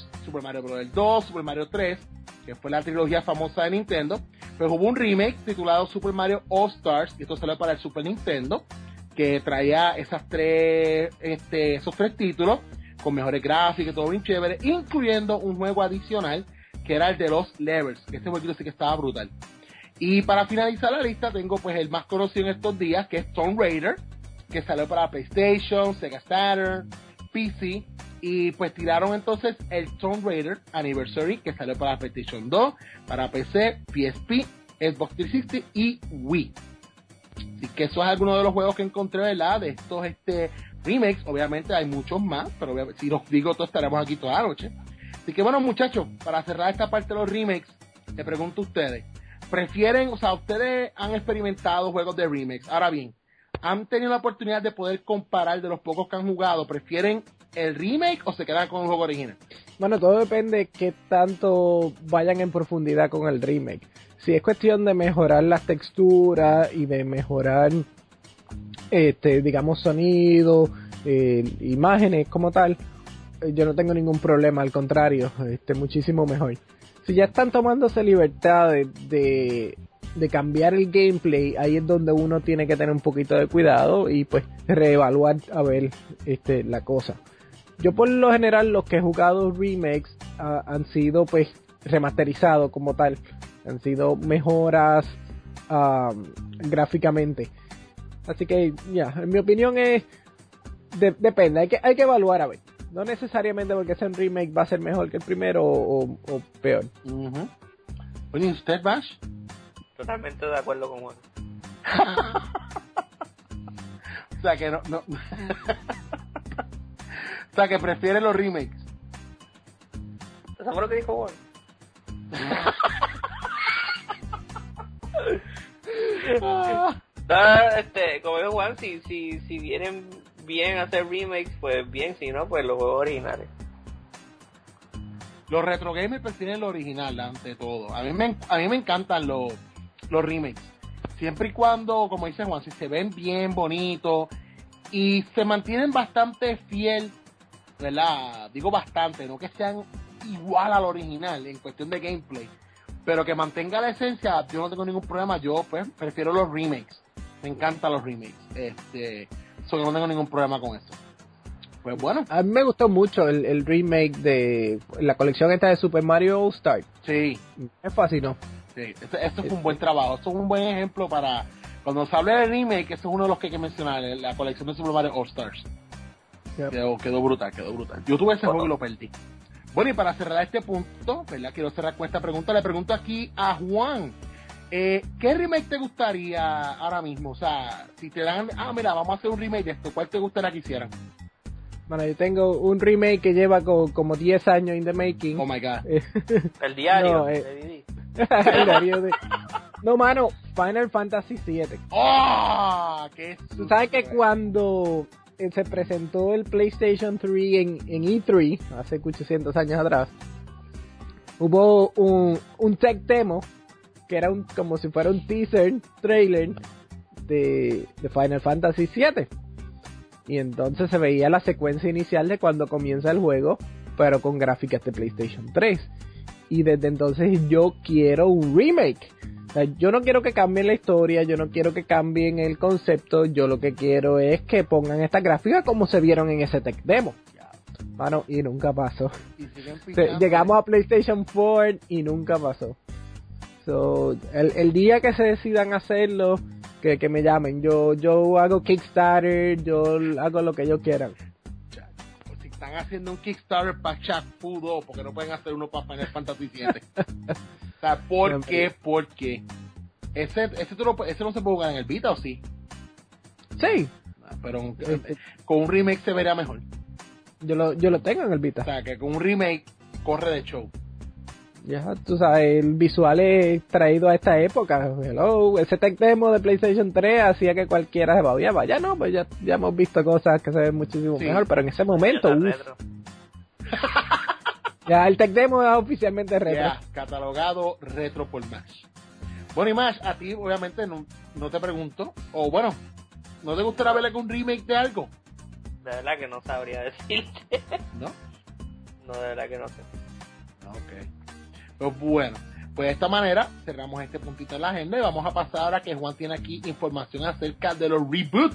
2, Super Mario 3, que fue la trilogía famosa de Nintendo, pero hubo un remake titulado Super Mario All Stars, y esto salió para el Super Nintendo, que traía esos tres títulos, con mejores gráficos y todo bien chévere, incluyendo un juego adicional, que era el de los Levels, que ese jueguito sí que estaba brutal. Y para finalizar la lista tengo pues el más conocido en estos días, que es Tomb Raider, que salió para PlayStation, Sega Saturn, PC, y pues tiraron entonces el Tomb Raider Anniversary, que salió para PlayStation 2, para PC, PSP, Xbox 360 y Wii. Así que eso es alguno de los juegos que encontré, ¿verdad? De estos remakes. Obviamente hay muchos más, pero si los digo todos estaremos aquí toda la noche. Así que bueno, muchachos, para cerrar esta parte de los remakes, le pregunto a ustedes, ¿prefieren, o sea, ustedes han experimentado juegos de remakes? Ahora bien, ¿han tenido la oportunidad de poder comparar de los pocos que han jugado? ¿Prefieren el remake o se quedan con el juego original? Bueno, todo depende de qué tanto vayan en profundidad con el remake. Si es cuestión de mejorar las texturas y de mejorar, digamos, sonido, imágenes como tal, yo no tengo ningún problema, al contrario, muchísimo mejor. Si ya están tomándose libertad de cambiar el gameplay, ahí es donde uno tiene que tener un poquito de cuidado y pues reevaluar a ver la cosa. Yo por lo general los que he jugado remakes han sido pues remasterizados como tal, han sido mejoras gráficamente. Así que ya, en mi opinión es depende, hay que evaluar a ver. No necesariamente porque sea un remake va a ser mejor que el primero o peor. Uh-huh. Oye, ¿usted, Bash? Totalmente de acuerdo con Juan. O sea que no. O sea que prefiere los remakes. ¿Eso fue lo que dijo Juan? Como dijo Juan, si vienen bien a hacer remakes, pues bien, si no, pues los juegos originales. Los retro gamers prefieren lo original ante todo. A mí me encantan los remakes. Siempre y cuando, como dice Juan, si se ven bien bonitos y se mantienen bastante fiel, ¿verdad? Digo bastante, no que sean igual al original en cuestión de gameplay, pero que mantenga la esencia, yo no tengo ningún problema. Yo pues prefiero los remakes. Me encantan los remakes. Yo no tengo ningún problema con eso. Pues bueno. A mí me gustó mucho el remake de la colección esta de Super Mario All Stars. Sí. Me fascinó. Sí, eso es un buen trabajo. Eso es un buen ejemplo para cuando se hable de remake. Eso es uno de los que hay que mencionar, la colección de Super Mario All Stars. Yep. Quedó brutal. Yo tuve ese juego y lo perdí. Bueno, y para cerrar este punto, ¿verdad? Quiero cerrar con esta pregunta. Le pregunto aquí a Juan. ¿Qué remake te gustaría ahora mismo? O sea, si te dan, mira, vamos a hacer un remake de esto, ¿cuál te gustaría que hicieran? Bueno, yo tengo un remake que lleva como 10 años in the making. Oh my god. El diario. No, el diario de... No, mano, Final Fantasy VII. ¡Oh! ¡Qué Tú sabes que cuando se presentó el PlayStation 3 en E3, hace 800 años atrás, hubo un tech demo que era como si fuera un teaser trailer de Final Fantasy VII. Y entonces se veía la secuencia inicial de cuando comienza el juego, pero con gráficas de PlayStation 3. Y desde entonces yo quiero un remake. O sea, yo no quiero que cambien la historia, yo no quiero que cambien el concepto, yo lo que quiero es que pongan estas gráficas como se vieron en ese tech demo. Mano, y nunca pasó. Llegamos a PlayStation 4 y nunca pasó. So, el día que se decidan hacerlo, que me llamen. Yo hago Kickstarter, yo hago lo que ellos quieran. Pues si están haciendo un Kickstarter para Shaq Fu 2, porque no pueden hacer uno para Final Fantasy 7. O sea, ¿por qué? Porque ese no se puede jugar en el Vita, ¿o sí? Sí. Pero con un remake se vería mejor. Yo lo tengo en el Vita. O sea, que con un remake corre de show. Ya, tú sabes, el visual es traído a esta época. Hello, ese tech demo de PlayStation 3 hacía que cualquiera se babiaba. Ya no, pues ya hemos visto cosas que se ven muchísimo mejor, pero en ese momento, ya el tech demo es oficialmente retro. Ya, catalogado retro por Mash. Bueno, y Mash, a ti obviamente no te pregunto, o bueno, ¿no te gustaría verle con un remake de algo? De verdad que no sabría decirte. ¿No? No, de verdad que no sé. Ok. Pues bueno, pues de esta manera cerramos este puntito en la agenda y vamos a pasar ahora que Juan tiene aquí información acerca de los reboots.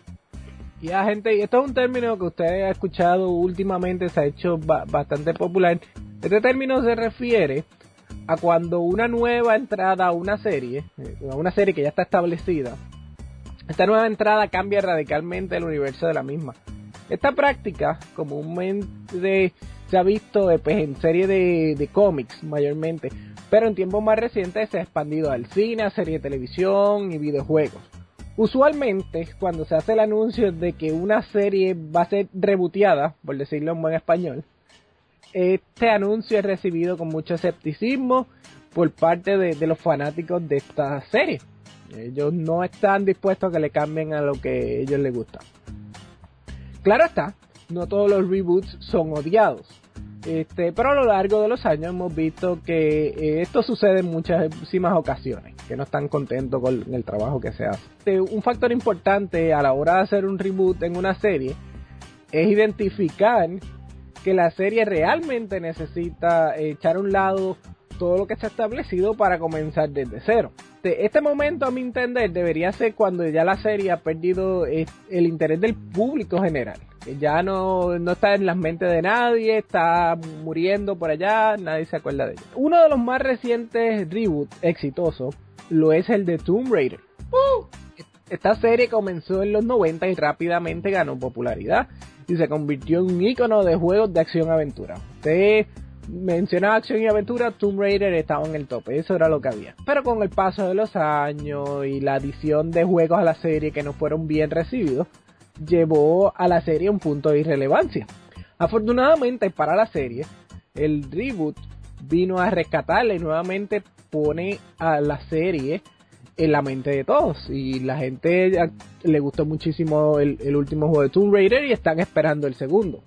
Ya, gente, y esto es un término que usted ha escuchado últimamente, se ha hecho bastante popular. Este término se refiere a cuando una nueva entrada a una serie que ya está establecida, esta nueva entrada cambia radicalmente el universo de la misma. Esta práctica comúnmente se ha visto pues, en series de cómics mayormente, pero en tiempos más recientes se ha expandido al cine, a series de televisión y videojuegos. Usualmente, cuando se hace el anuncio de que una serie va a ser rebooteada, por decirlo en buen español, este anuncio es recibido con mucho escepticismo por parte de los fanáticos de esta serie. Ellos no están dispuestos a que le cambien a lo que a ellos les gusta. Claro está, no todos los reboots son odiados. Pero a lo largo de los años hemos visto que esto sucede en muchísimas ocasiones, que no están contentos con el trabajo que se hace. Un factor importante a la hora de hacer un reboot en una serie es identificar que la serie realmente necesita echar a un lado todo lo que se ha establecido para comenzar desde cero. Este momento, a mi entender, debería ser cuando ya la serie ha perdido el interés del público general. Que ya no está en las mentes de nadie, está muriendo por allá, nadie se acuerda de ella. Uno de los más recientes reboots exitosos lo es el de Tomb Raider. Esta serie comenzó en los 90 y rápidamente ganó popularidad y se convirtió en un ícono de juegos de acción-aventura. Usted mencionaba acción y aventura, Tomb Raider estaba en el tope, eso era lo que había. Pero con el paso de los años y la adición de juegos a la serie que no fueron bien recibidos, llevó a la serie a un punto de irrelevancia. Afortunadamente para la serie, el reboot vino a rescatarla y nuevamente pone a la serie en la mente de todos. Y la gente le gustó muchísimo el último juego de Tomb Raider y están esperando el segundo.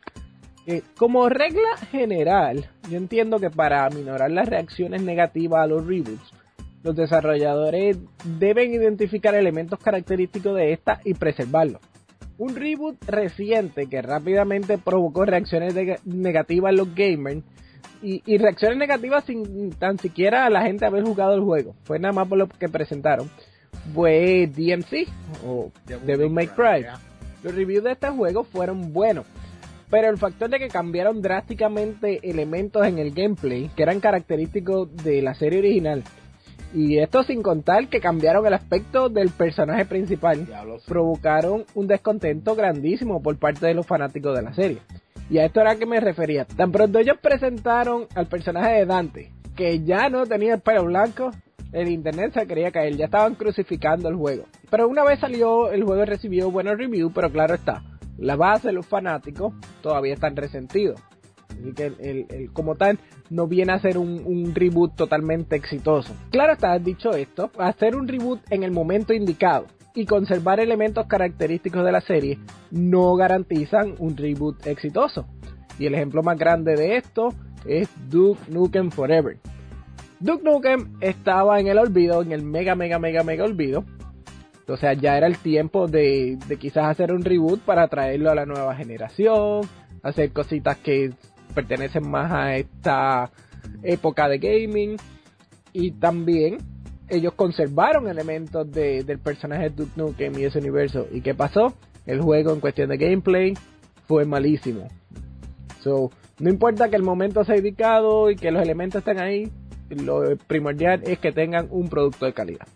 Como regla general, yo entiendo que para aminorar las reacciones negativas a los reboots, los desarrolladores deben identificar elementos característicos de esta y preservarlos. Un reboot reciente que rápidamente provocó reacciones negativas en los gamers y reacciones negativas sin tan siquiera la gente haber jugado el juego, fue nada más por lo que presentaron, fue DMC o Devil May Cry. Los reviews de este juego fueron buenos, pero el factor de que cambiaron drásticamente elementos en el gameplay que eran característicos de la serie original, y esto sin contar que cambiaron el aspecto del personaje principal, provocaron un descontento grandísimo por parte de los fanáticos de la serie. Y a esto era a que me refería. Tan pronto ellos presentaron al personaje de Dante, que ya no tenía el pelo blanco, el internet se quería caer, ya estaban crucificando el juego. Pero una vez salió, el juego recibió buenos reviews, pero claro está, la base de los fanáticos todavía están resentidos. Así que el como tal no viene a ser un reboot totalmente exitoso. Claro está, dicho esto, hacer un reboot en el momento indicado y conservar elementos característicos de la serie no garantizan un reboot exitoso. Y el ejemplo más grande de esto es Duke Nukem Forever. Duke Nukem estaba en el olvido, en el mega olvido. O sea, ya era el tiempo de quizás hacer un reboot para traerlo a la nueva generación, hacer cositas que pertenecen más a esta época de gaming. Y también ellos conservaron elementos del personaje de Duke Nukem y ese universo. ¿Y qué pasó? El juego en cuestión de gameplay fue malísimo. So, no importa que el momento sea indicado y que los elementos estén ahí, lo primordial es que tengan un producto de calidad.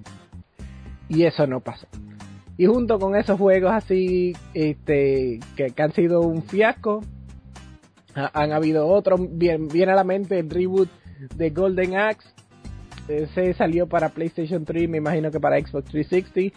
Y eso no pasó. Y junto con esos juegos así, que han sido un fiasco, han habido otros, viene a la mente el reboot de Golden Axe. Ese salió para PlayStation 3, me imagino que para Xbox 360.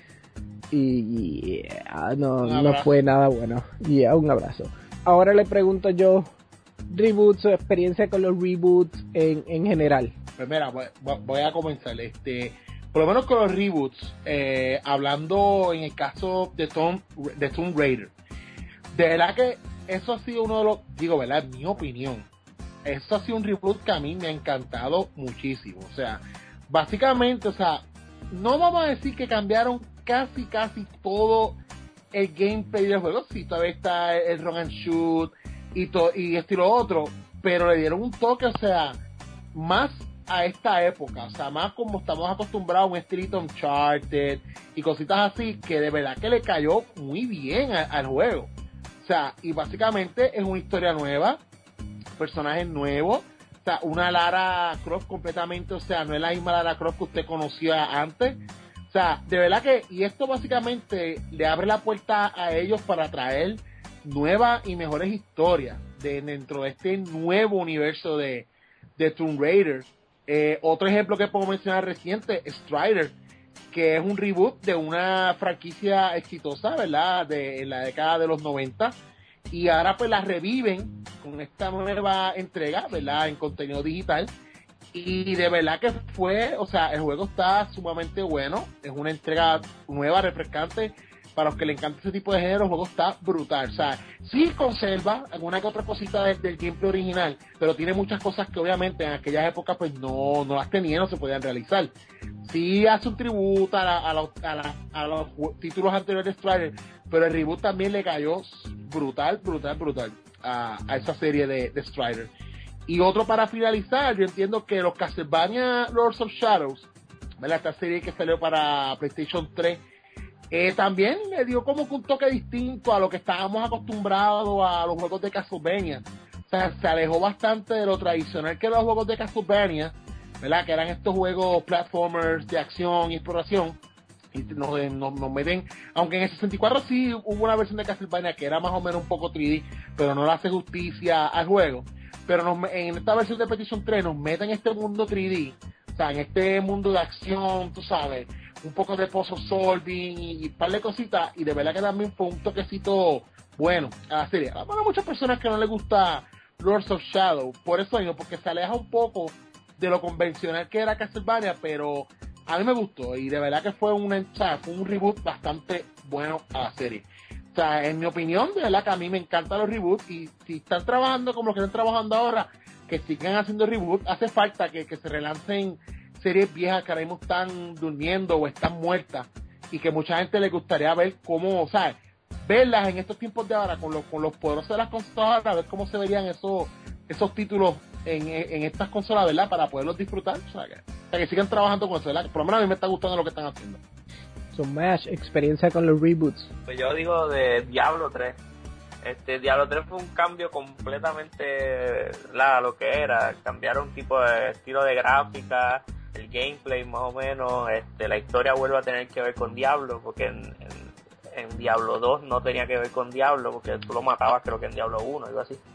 Y no fue nada bueno. Y un abrazo. Ahora le pregunto yo, reboots, su experiencia con los reboots en general. Pues mira, voy a comenzar. Por lo menos con los reboots, hablando en el caso de Tomb Raider. De verdad que eso ha sido uno de los, digo, ¿verdad? En mi opinión, eso ha sido un reboot que a mí me ha encantado muchísimo. O sea, básicamente, o sea, no vamos a decir que cambiaron casi todo el gameplay del juego. Sí, todavía está el run and shoot y esto y lo otro, pero le dieron un toque, o sea, más a esta época, o sea, más como estamos acostumbrados a un estilito Uncharted y cositas así, que de verdad que le cayó muy bien al juego. O sea, y básicamente es una historia nueva, personajes nuevos, o sea, una Lara Croft completamente, o sea, no es la misma Lara Croft que usted conocía antes. O sea, de verdad que, y esto básicamente le abre la puerta a ellos para traer nuevas y mejores historias dentro de este nuevo universo de Tomb Raider. Otro ejemplo que puedo mencionar reciente, Strider, que es un reboot de una franquicia exitosa, ¿verdad? En la década de los 90, y ahora pues la reviven con esta nueva entrega, ¿verdad? En contenido digital, y de verdad que fue, o sea, el juego está sumamente bueno, es una entrega nueva, refrescante. Para los que le encanta ese tipo de género, el juego está brutal. O sea, sí conserva alguna que otra cosita del gameplay original, pero tiene muchas cosas que obviamente en aquellas épocas pues no las tenían, no se podían realizar. Sí hace un tributo a los títulos anteriores de Strider, pero el reboot también le cayó brutal a esa serie de Strider. Y otro para finalizar, yo entiendo que los Castlevania Lords of Shadows, ¿verdad? Esta serie que salió para PlayStation 3, también le dio como que un toque distinto a lo que estábamos acostumbrados a los juegos de Castlevania. O sea, se alejó bastante de lo tradicional que eran los juegos de Castlevania, ¿verdad? Que eran estos juegos platformers de acción y exploración. Y nos meten, aunque en el 64 sí hubo una versión de Castlevania que era más o menos un poco 3D, pero no le hace justicia al juego. Pero en esta versión de PlayStation 3 nos meten en este mundo 3D, o sea, en este mundo de acción, tú sabes, un poco de puzzle solving y un par de cositas, y de verdad que también fue un toquecito bueno a la serie. Para muchas personas que no les gusta Lords of Shadow, por eso mismo, porque se aleja un poco de lo convencional que era Castlevania, pero a mí me gustó, y de verdad que fue un reboot bastante bueno a la serie. O sea, en mi opinión, de verdad que a mí me encantan los reboots, y si están trabajando como los que están trabajando ahora, que sigan haciendo reboot. Hace falta que se relancen series viejas que ahora mismo están durmiendo o están muertas, y que mucha gente le gustaría ver cómo, o sea, verlas en estos tiempos de ahora con los poderosos de las consolas, a ver cómo se verían esos títulos en estas consolas, ¿verdad? Para poderlos disfrutar, o sea, que sigan trabajando con eso, ¿verdad? Por lo menos a mí me está gustando lo que están haciendo. So, Mash, experiencia con los reboots. Pues yo digo de Diablo 3. Diablo 3 fue un cambio completamente lo que era. Cambiaron tipo de estilo de gráfica, el gameplay más o menos. La historia vuelve a tener que ver con Diablo, porque en Diablo 2 no tenía que ver con Diablo, porque tú lo matabas creo que en Diablo 1, algo así.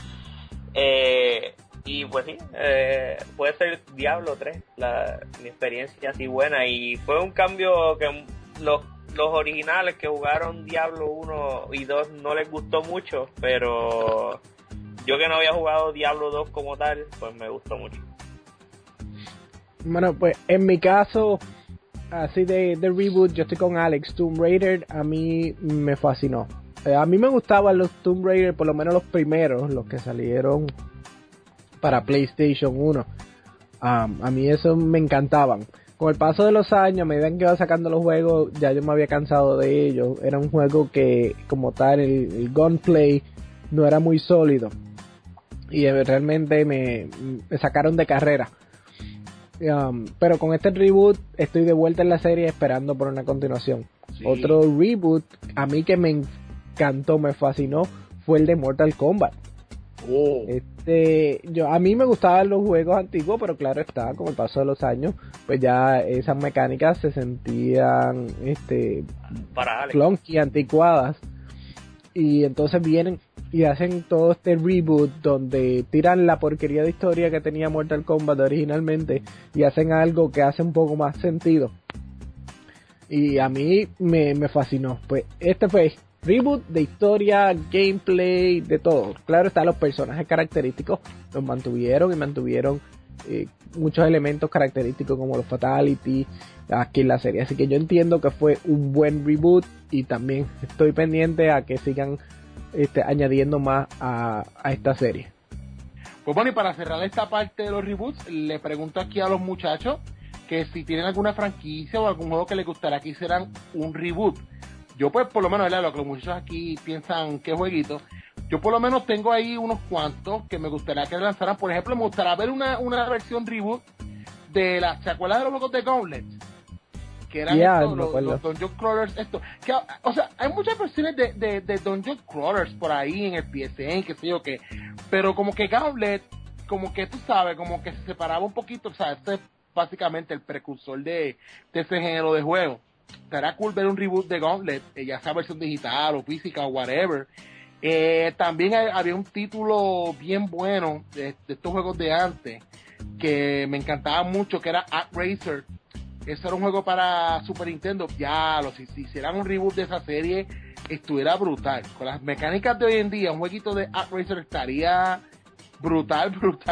Y pues sí, puede ser Diablo 3 mi experiencia así buena, y fue un cambio que los originales que jugaron Diablo 1 y 2 no les gustó mucho, pero yo que no había jugado Diablo 2 como tal, pues me gustó mucho. Bueno, pues en mi caso, así de reboot, yo estoy con Alex. Tomb Raider a mí me fascinó. A mí me gustaban los Tomb Raider, por lo menos los primeros, los que salieron para PlayStation 1. A mí eso me encantaban. Con el paso de los años, a medida que iba sacando los juegos, ya yo me había cansado de ellos. Era un juego que, como tal, el gunplay no era muy sólido, y realmente me sacaron de carrera. Pero con este reboot estoy de vuelta en la serie esperando por una continuación. Sí. Otro reboot a mí que me encantó, me fascinó, fue el de Mortal Kombat. Oh. A mí me gustaban los juegos antiguos, pero claro está, con el paso de los años, pues ya esas mecánicas se sentían clunky, anticuadas. Y entonces vienen y hacen todo este reboot donde tiran la porquería de historia que tenía Mortal Kombat originalmente y hacen algo que hace un poco más sentido. Y a mí me fascinó. Pues este fue reboot de historia, gameplay, de todo. Claro está, los personajes característicos los mantuvieron y mantuvieron muchos elementos característicos como los fatality aquí en la serie. Así que yo entiendo que fue un buen reboot y también estoy pendiente a que sigan añadiendo más a esta serie. Pues bueno, y para cerrar esta parte de los reboots, le pregunto aquí a los muchachos que si tienen alguna franquicia o algún juego que les gustaría que hicieran un reboot. Yo pues por lo menos, ¿verdad? Lo que los muchachos aquí piensan que jueguito, yo por lo menos tengo ahí unos cuantos que me gustaría que lanzaran. Por ejemplo, me gustaría ver una versión reboot de las, ¿se acuerdan de los juegos de Gauntlet? Que eran los Dungeon Crawlers, que, o sea, hay muchas versiones de Dungeon Crawlers por ahí en el PSN, qué sé yo qué, pero como que Gauntlet, como que tú sabes, como que se separaba un poquito, o sea, este es básicamente el precursor de ese género de juego. Estaría cool ver un reboot de Gauntlet, ya sea versión digital o física o whatever. También había un título bien bueno de estos juegos de antes que me encantaba mucho, que era ActRaiser. Ese era un juego para Super Nintendo. Ya, si hicieran un reboot de esa serie, estuviera brutal. Con las mecánicas de hoy en día, un jueguito de ActRaiser estaría brutal.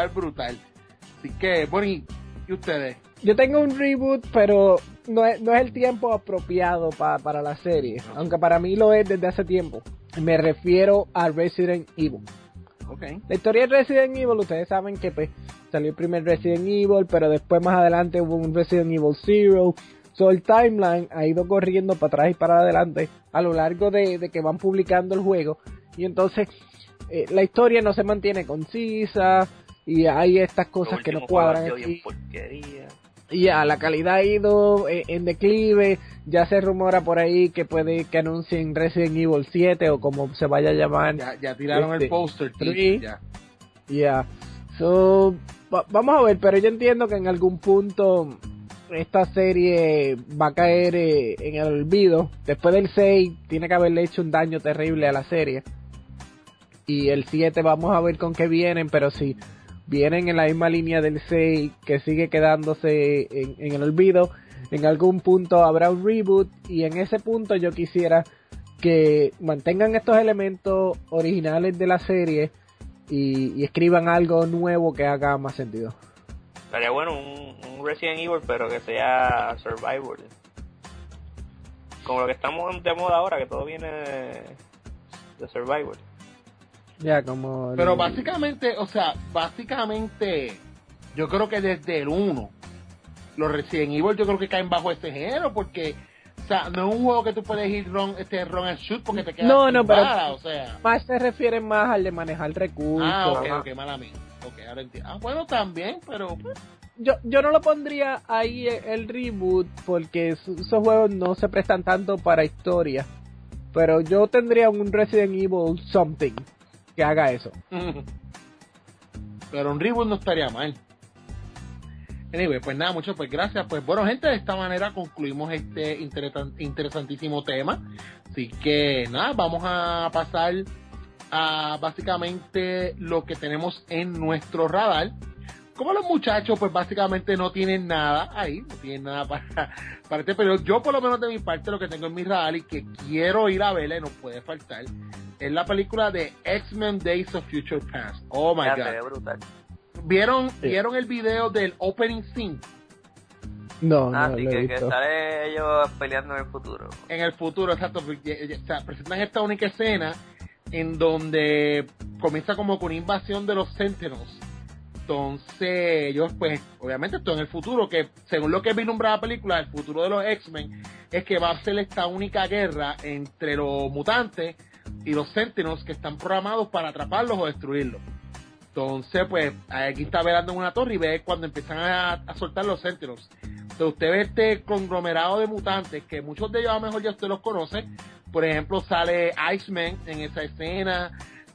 Así que, bueno, ¿y ustedes? Yo tengo un reboot, pero no es el tiempo apropiado para la serie. Aunque para mí lo es desde hace tiempo. Me refiero a Resident Evil. Okay. La historia de Resident Evil, ustedes saben que pues salió el primer Resident Evil, pero después más adelante hubo un Resident Evil Zero. So el timeline ha ido corriendo para atrás y para adelante a lo largo de que van publicando el juego. Y entonces la historia no se mantiene concisa y hay estas cosas que no cuadran aquí. Y ya, la calidad ha ido en declive. Ya se rumora por ahí que puede que anuncien Resident Evil 7 o como se vaya a llamar. Ya tiraron el póster 3. Ya. So, vamos a ver, pero yo entiendo que en algún punto esta serie va a caer en el olvido. Después del 6 tiene que haberle hecho un daño terrible a la serie. Y el 7 vamos a ver con qué vienen, pero si vienen en la misma línea del 6 que sigue quedándose en el olvido, en algún punto habrá un reboot y en ese punto yo quisiera que mantengan estos elementos originales de la serie y escriban algo nuevo que haga más sentido. Estaría bueno un Resident Evil, pero que sea Survivor, como lo que estamos de moda ahora, que todo viene de Survivor. Ya, como... Pero básicamente, yo creo que desde el 1, los Resident Evil yo creo que caen bajo ese género, porque, o sea, no es un juego que tú puedes ir run and shoot porque te quedas sin pero bala, o sea. Más se refiere más al de manejar recursos. Ok, mala mía. Ok, ahora entiendo. Bueno, también, pero... Yo no lo pondría ahí el reboot, porque esos juegos no se prestan tanto para historia. Pero yo tendría un Resident Evil something que haga eso. Pero un reboot no estaría mal. Anyway, pues nada, mucho pues gracias. Pues bueno, gente, de esta manera concluimos este interesantísimo tema. Así que nada, vamos a pasar a básicamente lo que tenemos en nuestro radar. Como los muchachos pues básicamente no tienen nada ahí, no tienen nada para este periodo, yo por lo menos de mi parte lo que tengo en mi radar y que quiero ir a verla y no puede faltar es la película de X-Men Days of Future Past. Oh my God. Brutal. ¿Vieron el video del opening scene? No, sí, que sale ellos peleando en el futuro. En el futuro, exacto. O sea, presentan esta única escena en donde comienza como con una invasión de los Sentinels. Entonces, ellos, pues, obviamente, esto en el futuro, que según lo que vislumbra la película, el futuro de los X-Men es que va a ser esta única guerra entre los mutantes y los Sentinels que están programados para atraparlos o destruirlos. Entonces, pues, aquí está velando en una torre y ve cuando empiezan a soltar los Sentinels. Entonces, usted ve este conglomerado de mutantes, que muchos de ellos a lo mejor ya usted los conoce. Por ejemplo, sale Iceman en esa escena,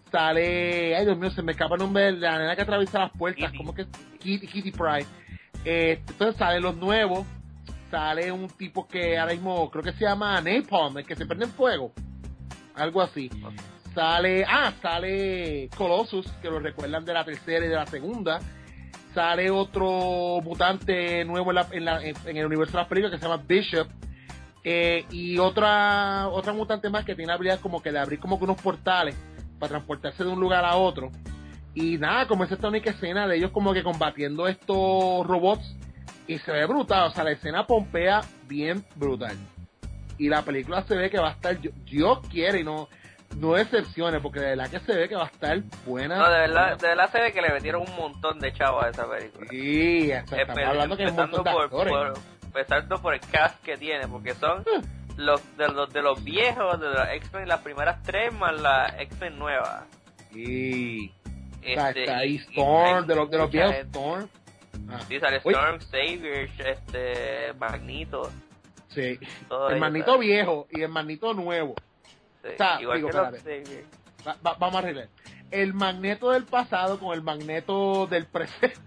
sale, ay Dios mío, se me escapa el nombre de la nena que atraviesa las puertas, ¿cómo que? Kitty Pryde. Entonces salen los nuevos, sale un tipo que ahora mismo creo que se llama Napalm, el que se prende en fuego, algo así. Sale Colossus, que lo recuerdan de la tercera y de la segunda. Sale otro mutante nuevo en el universo de las películas que se llama Bishop. Y otra mutante más que tiene la habilidad como que de abrir como que unos portales para transportarse de un lugar a otro. Y nada, como es esta única escena de ellos como que combatiendo estos robots y se ve brutal, o sea, la escena pompea bien brutal. Y la película se ve que va a estar, Dios quiere y no decepciones, porque de verdad que se ve que va a estar buena. No, de verdad se ve que le metieron un montón de chavos a esa película. Sí, estamos hablando que hay un montón de actores. Empezando por el cast que tiene, porque son los viejos, de los X-Men, las primeras 3 más la X-Men nueva. Sí. Está ahí Storm, de los viejos Storm. Sí, sale Storm, Xavier, Magneto. Sí, todo el Magneto viejo y el Magneto nuevo. Sí, O sea, igual digo, que los Xavier. Vamos a arreglar. El Magneto del pasado con el Magneto del presente.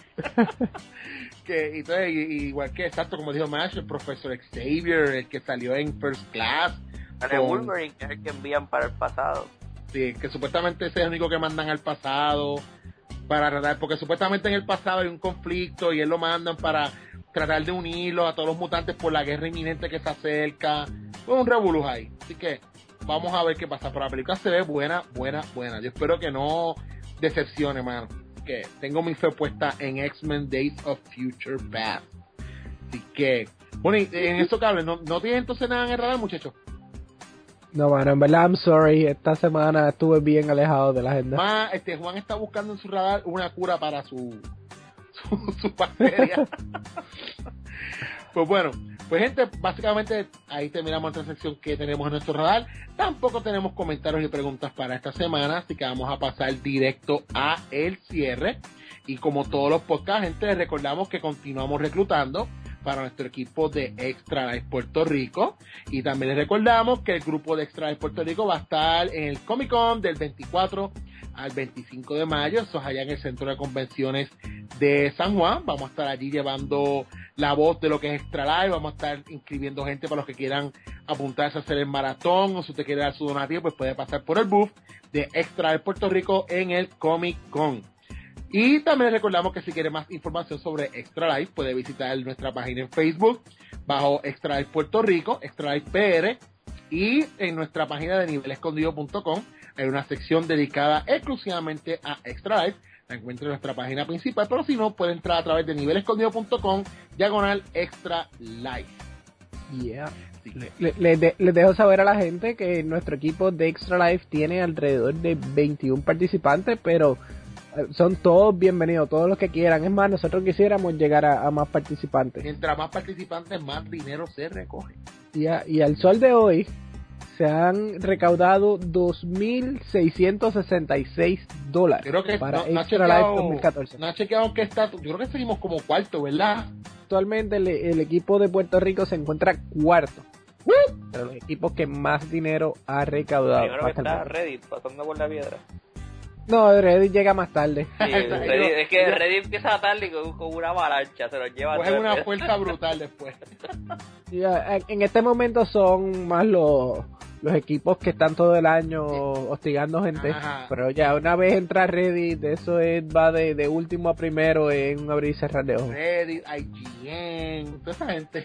Que entonces, igual que exacto como dijo Mash, el profesor Xavier, el que salió en First Class. Sale Wolverine, que es el que envían para el pasado. Sí, que supuestamente ese es el único que mandan al pasado para tratar, porque supuestamente en el pasado hay un conflicto y él lo mandan para tratar de unirlo a todos los mutantes por la guerra inminente que se acerca. Fue un revolú ahí. Así que vamos a ver qué pasa. Pero la película se ve buena. Yo espero que no decepcione, mano. Que tengo mi fe puesta en X-Men Days of Future Past. Así que, bueno, y en eso que hablen, ¿no tienen entonces nada en el radar, muchachos? No, mano, en verdad, I'm sorry. Esta semana estuve bien alejado de la agenda. Juan está buscando en su radar una cura para su bacteria. Pues bueno, pues gente, básicamente ahí terminamos nuestra sección que tenemos en nuestro radar. Tampoco tenemos comentarios y preguntas para esta semana, así que vamos a pasar directo a el cierre. Y como todos los podcasts, gente, les recordamos que continuamos reclutando para nuestro equipo de Extra Life Puerto Rico, y también les recordamos que el grupo de Extra Life Puerto Rico va a estar en el Comic Con del 24 al 25 de mayo, eso es allá en el Centro de Convenciones de San Juan. Vamos a estar allí llevando la voz de lo que es Extra Life, vamos a estar inscribiendo gente para los que quieran apuntarse a hacer el maratón, o si usted quiere dar su donativo, pues puede pasar por el booth de Extra Life Puerto Rico en el Comic Con. Y también les recordamos que si quiere más información sobre Extra Life, puede visitar nuestra página en Facebook bajo Extra Life Puerto Rico, Extra Life PR, y en nuestra página de nivelescondido.com hay una sección dedicada exclusivamente a Extra Life. La encuentra en nuestra página principal, pero si no, puede entrar a través de nivelescondido.com /Extra Life. Yeah. Les dejo saber a la gente que nuestro equipo de Extra Life tiene alrededor de 21 participantes, pero son todos bienvenidos, todos los que quieran. Es más, nosotros quisiéramos llegar a más participantes. Mientras más participantes, más dinero se recoge. Y al sol de hoy se han recaudado $2,666 creo que para no Extra Life 2014. No ha chequeado qué está. Yo creo que seguimos como cuarto, ¿verdad? Actualmente el equipo de Puerto Rico se encuentra cuarto. Pero los equipos que más dinero ha recaudado. Primero que está Reddit pasando por la piedra. No, Reddit llega más tarde. Sí, es que Reddit empieza tarde con una avalancha, se los lleva. Pues es una fuerza brutal después. En este momento son más los equipos que están todo el año hostigando gente. Ajá. Pero ya una vez entra Reddit, eso va de último a primero en un abrir y cerrar de ojos. Reddit, IGN, toda esa gente.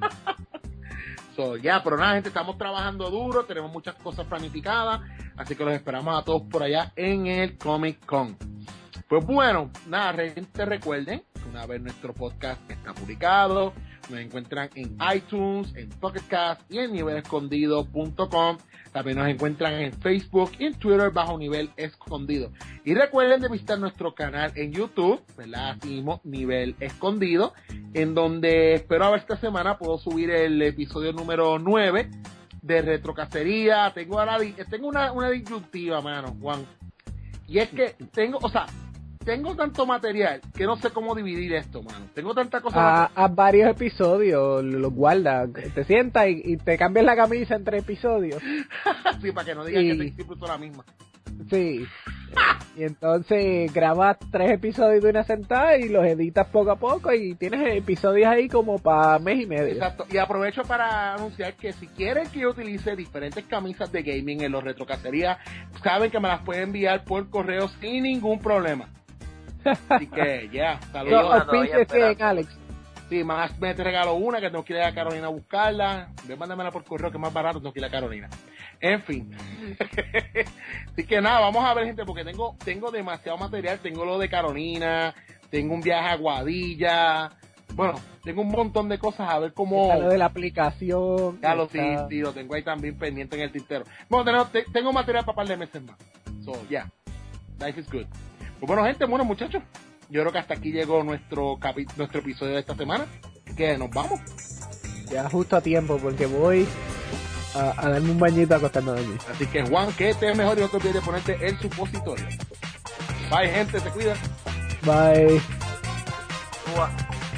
Pero nada, gente, estamos trabajando duro, tenemos muchas cosas planificadas, así que los esperamos a todos por allá en el Comic Con. Pues bueno, nada, gente, recuerden que una vez nuestro podcast está publicado, nos encuentran en iTunes, en Pocket Cast y en nivelescondido.com. También nos encuentran en Facebook y en Twitter bajo Nivel Escondido. Y recuerden de visitar nuestro canal en YouTube, ¿verdad? Así mismo, Nivel Escondido, en donde espero a ver esta semana puedo subir el episodio número 9 de Retrocacería. Tengo una disyuntiva, mano, Juan. Y es que tengo tanto material que no sé cómo dividir esto, mano. Tengo tanta cosa. A varios episodios los guardas. Te sientas y te cambias la camisa entre episodios. Sí, para que no digan que siempre uso la misma. Sí. Y entonces grabas 3 episodios de una sentada y los editas poco a poco y tienes episodios ahí como para mes y medio. Exacto. Y aprovecho para anunciar que si quieren que yo utilice diferentes camisas de gaming en los retrocacerías, saben que me las pueden enviar por correo sin ningún problema. Así que ya, saludos. Auspíciese en Alex. Sí, más me te regalo una que tengo que ir a Carolina a buscarla. Ve, mándamela por correo que es más barato, tengo que ir a Carolina. En fin. Así que nada, vamos a ver, gente, porque tengo demasiado material. Tengo lo de Carolina, tengo un viaje a Guadilla. Bueno, tengo un montón de cosas a ver cómo. Está lo de la aplicación. Ya lo sí, lo tengo ahí también pendiente en el tintero. Bueno, tengo material para un par de meses más. So, yeah. Life is good. Pues bueno, gente, bueno, muchachos. Yo creo que hasta aquí llegó nuestro episodio de esta semana. Que nos vamos. Ya justo a tiempo, porque voy a darme un bañito a acostarme a dormir. Así que, Juan, que te es mejor y no te olvides de ponerte el supositorio. Bye, gente, se cuidan. Bye. Ua.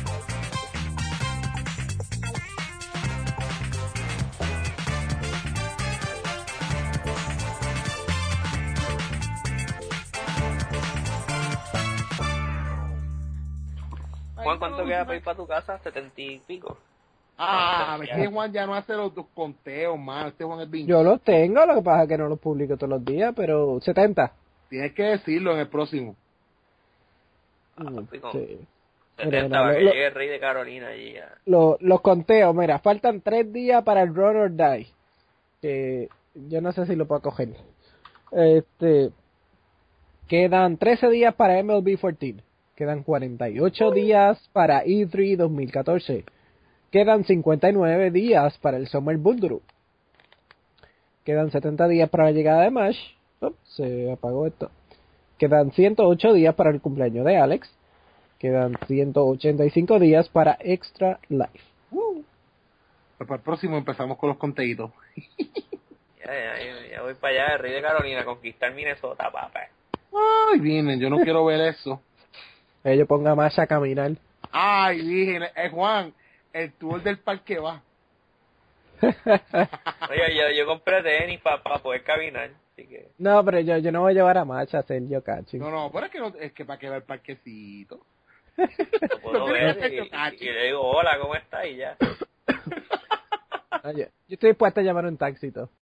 Juan, ¿cuánto queda para ir para tu casa? 70 y pico. A ver que Juan ya no hace los dos conteos, mano. Este Juan es bien. Yo los tengo, lo que pasa es que no los publico todos los días, pero 70. Tienes que decirlo en el próximo. Sí. 70 para que llegue el rey de Carolina allí. Los conteos, mira, faltan 3 días para el Run or Die. Que yo no sé si lo puedo coger. Quedan 13 días para MLB 14. Quedan 48 días para E3 2014. Quedan 59 días para el Summer Bundle. Quedan 70 días para la llegada de MASH. Se apagó esto. Quedan 108 días para el cumpleaños de Alex. Quedan 185 días para Extra Life. Pues para el próximo empezamos con los conteitos. Ya voy para allá, el rey de Carolina, a conquistar Minnesota, papá. Ay, vienen, yo no quiero ver eso. Yo ponga MASH a caminar. Ay, dije, Juan, el tour del parque va. Oye, yo compré tenis para poder caminar, así que... No, pero yo no voy a llevar a MASH a hacer yo catching. No, pero es que para que va el parquecito. Lo puedo ver y le digo, hola, ¿cómo estás? Y ya. Oye, yo estoy dispuesto a llamar un taxi.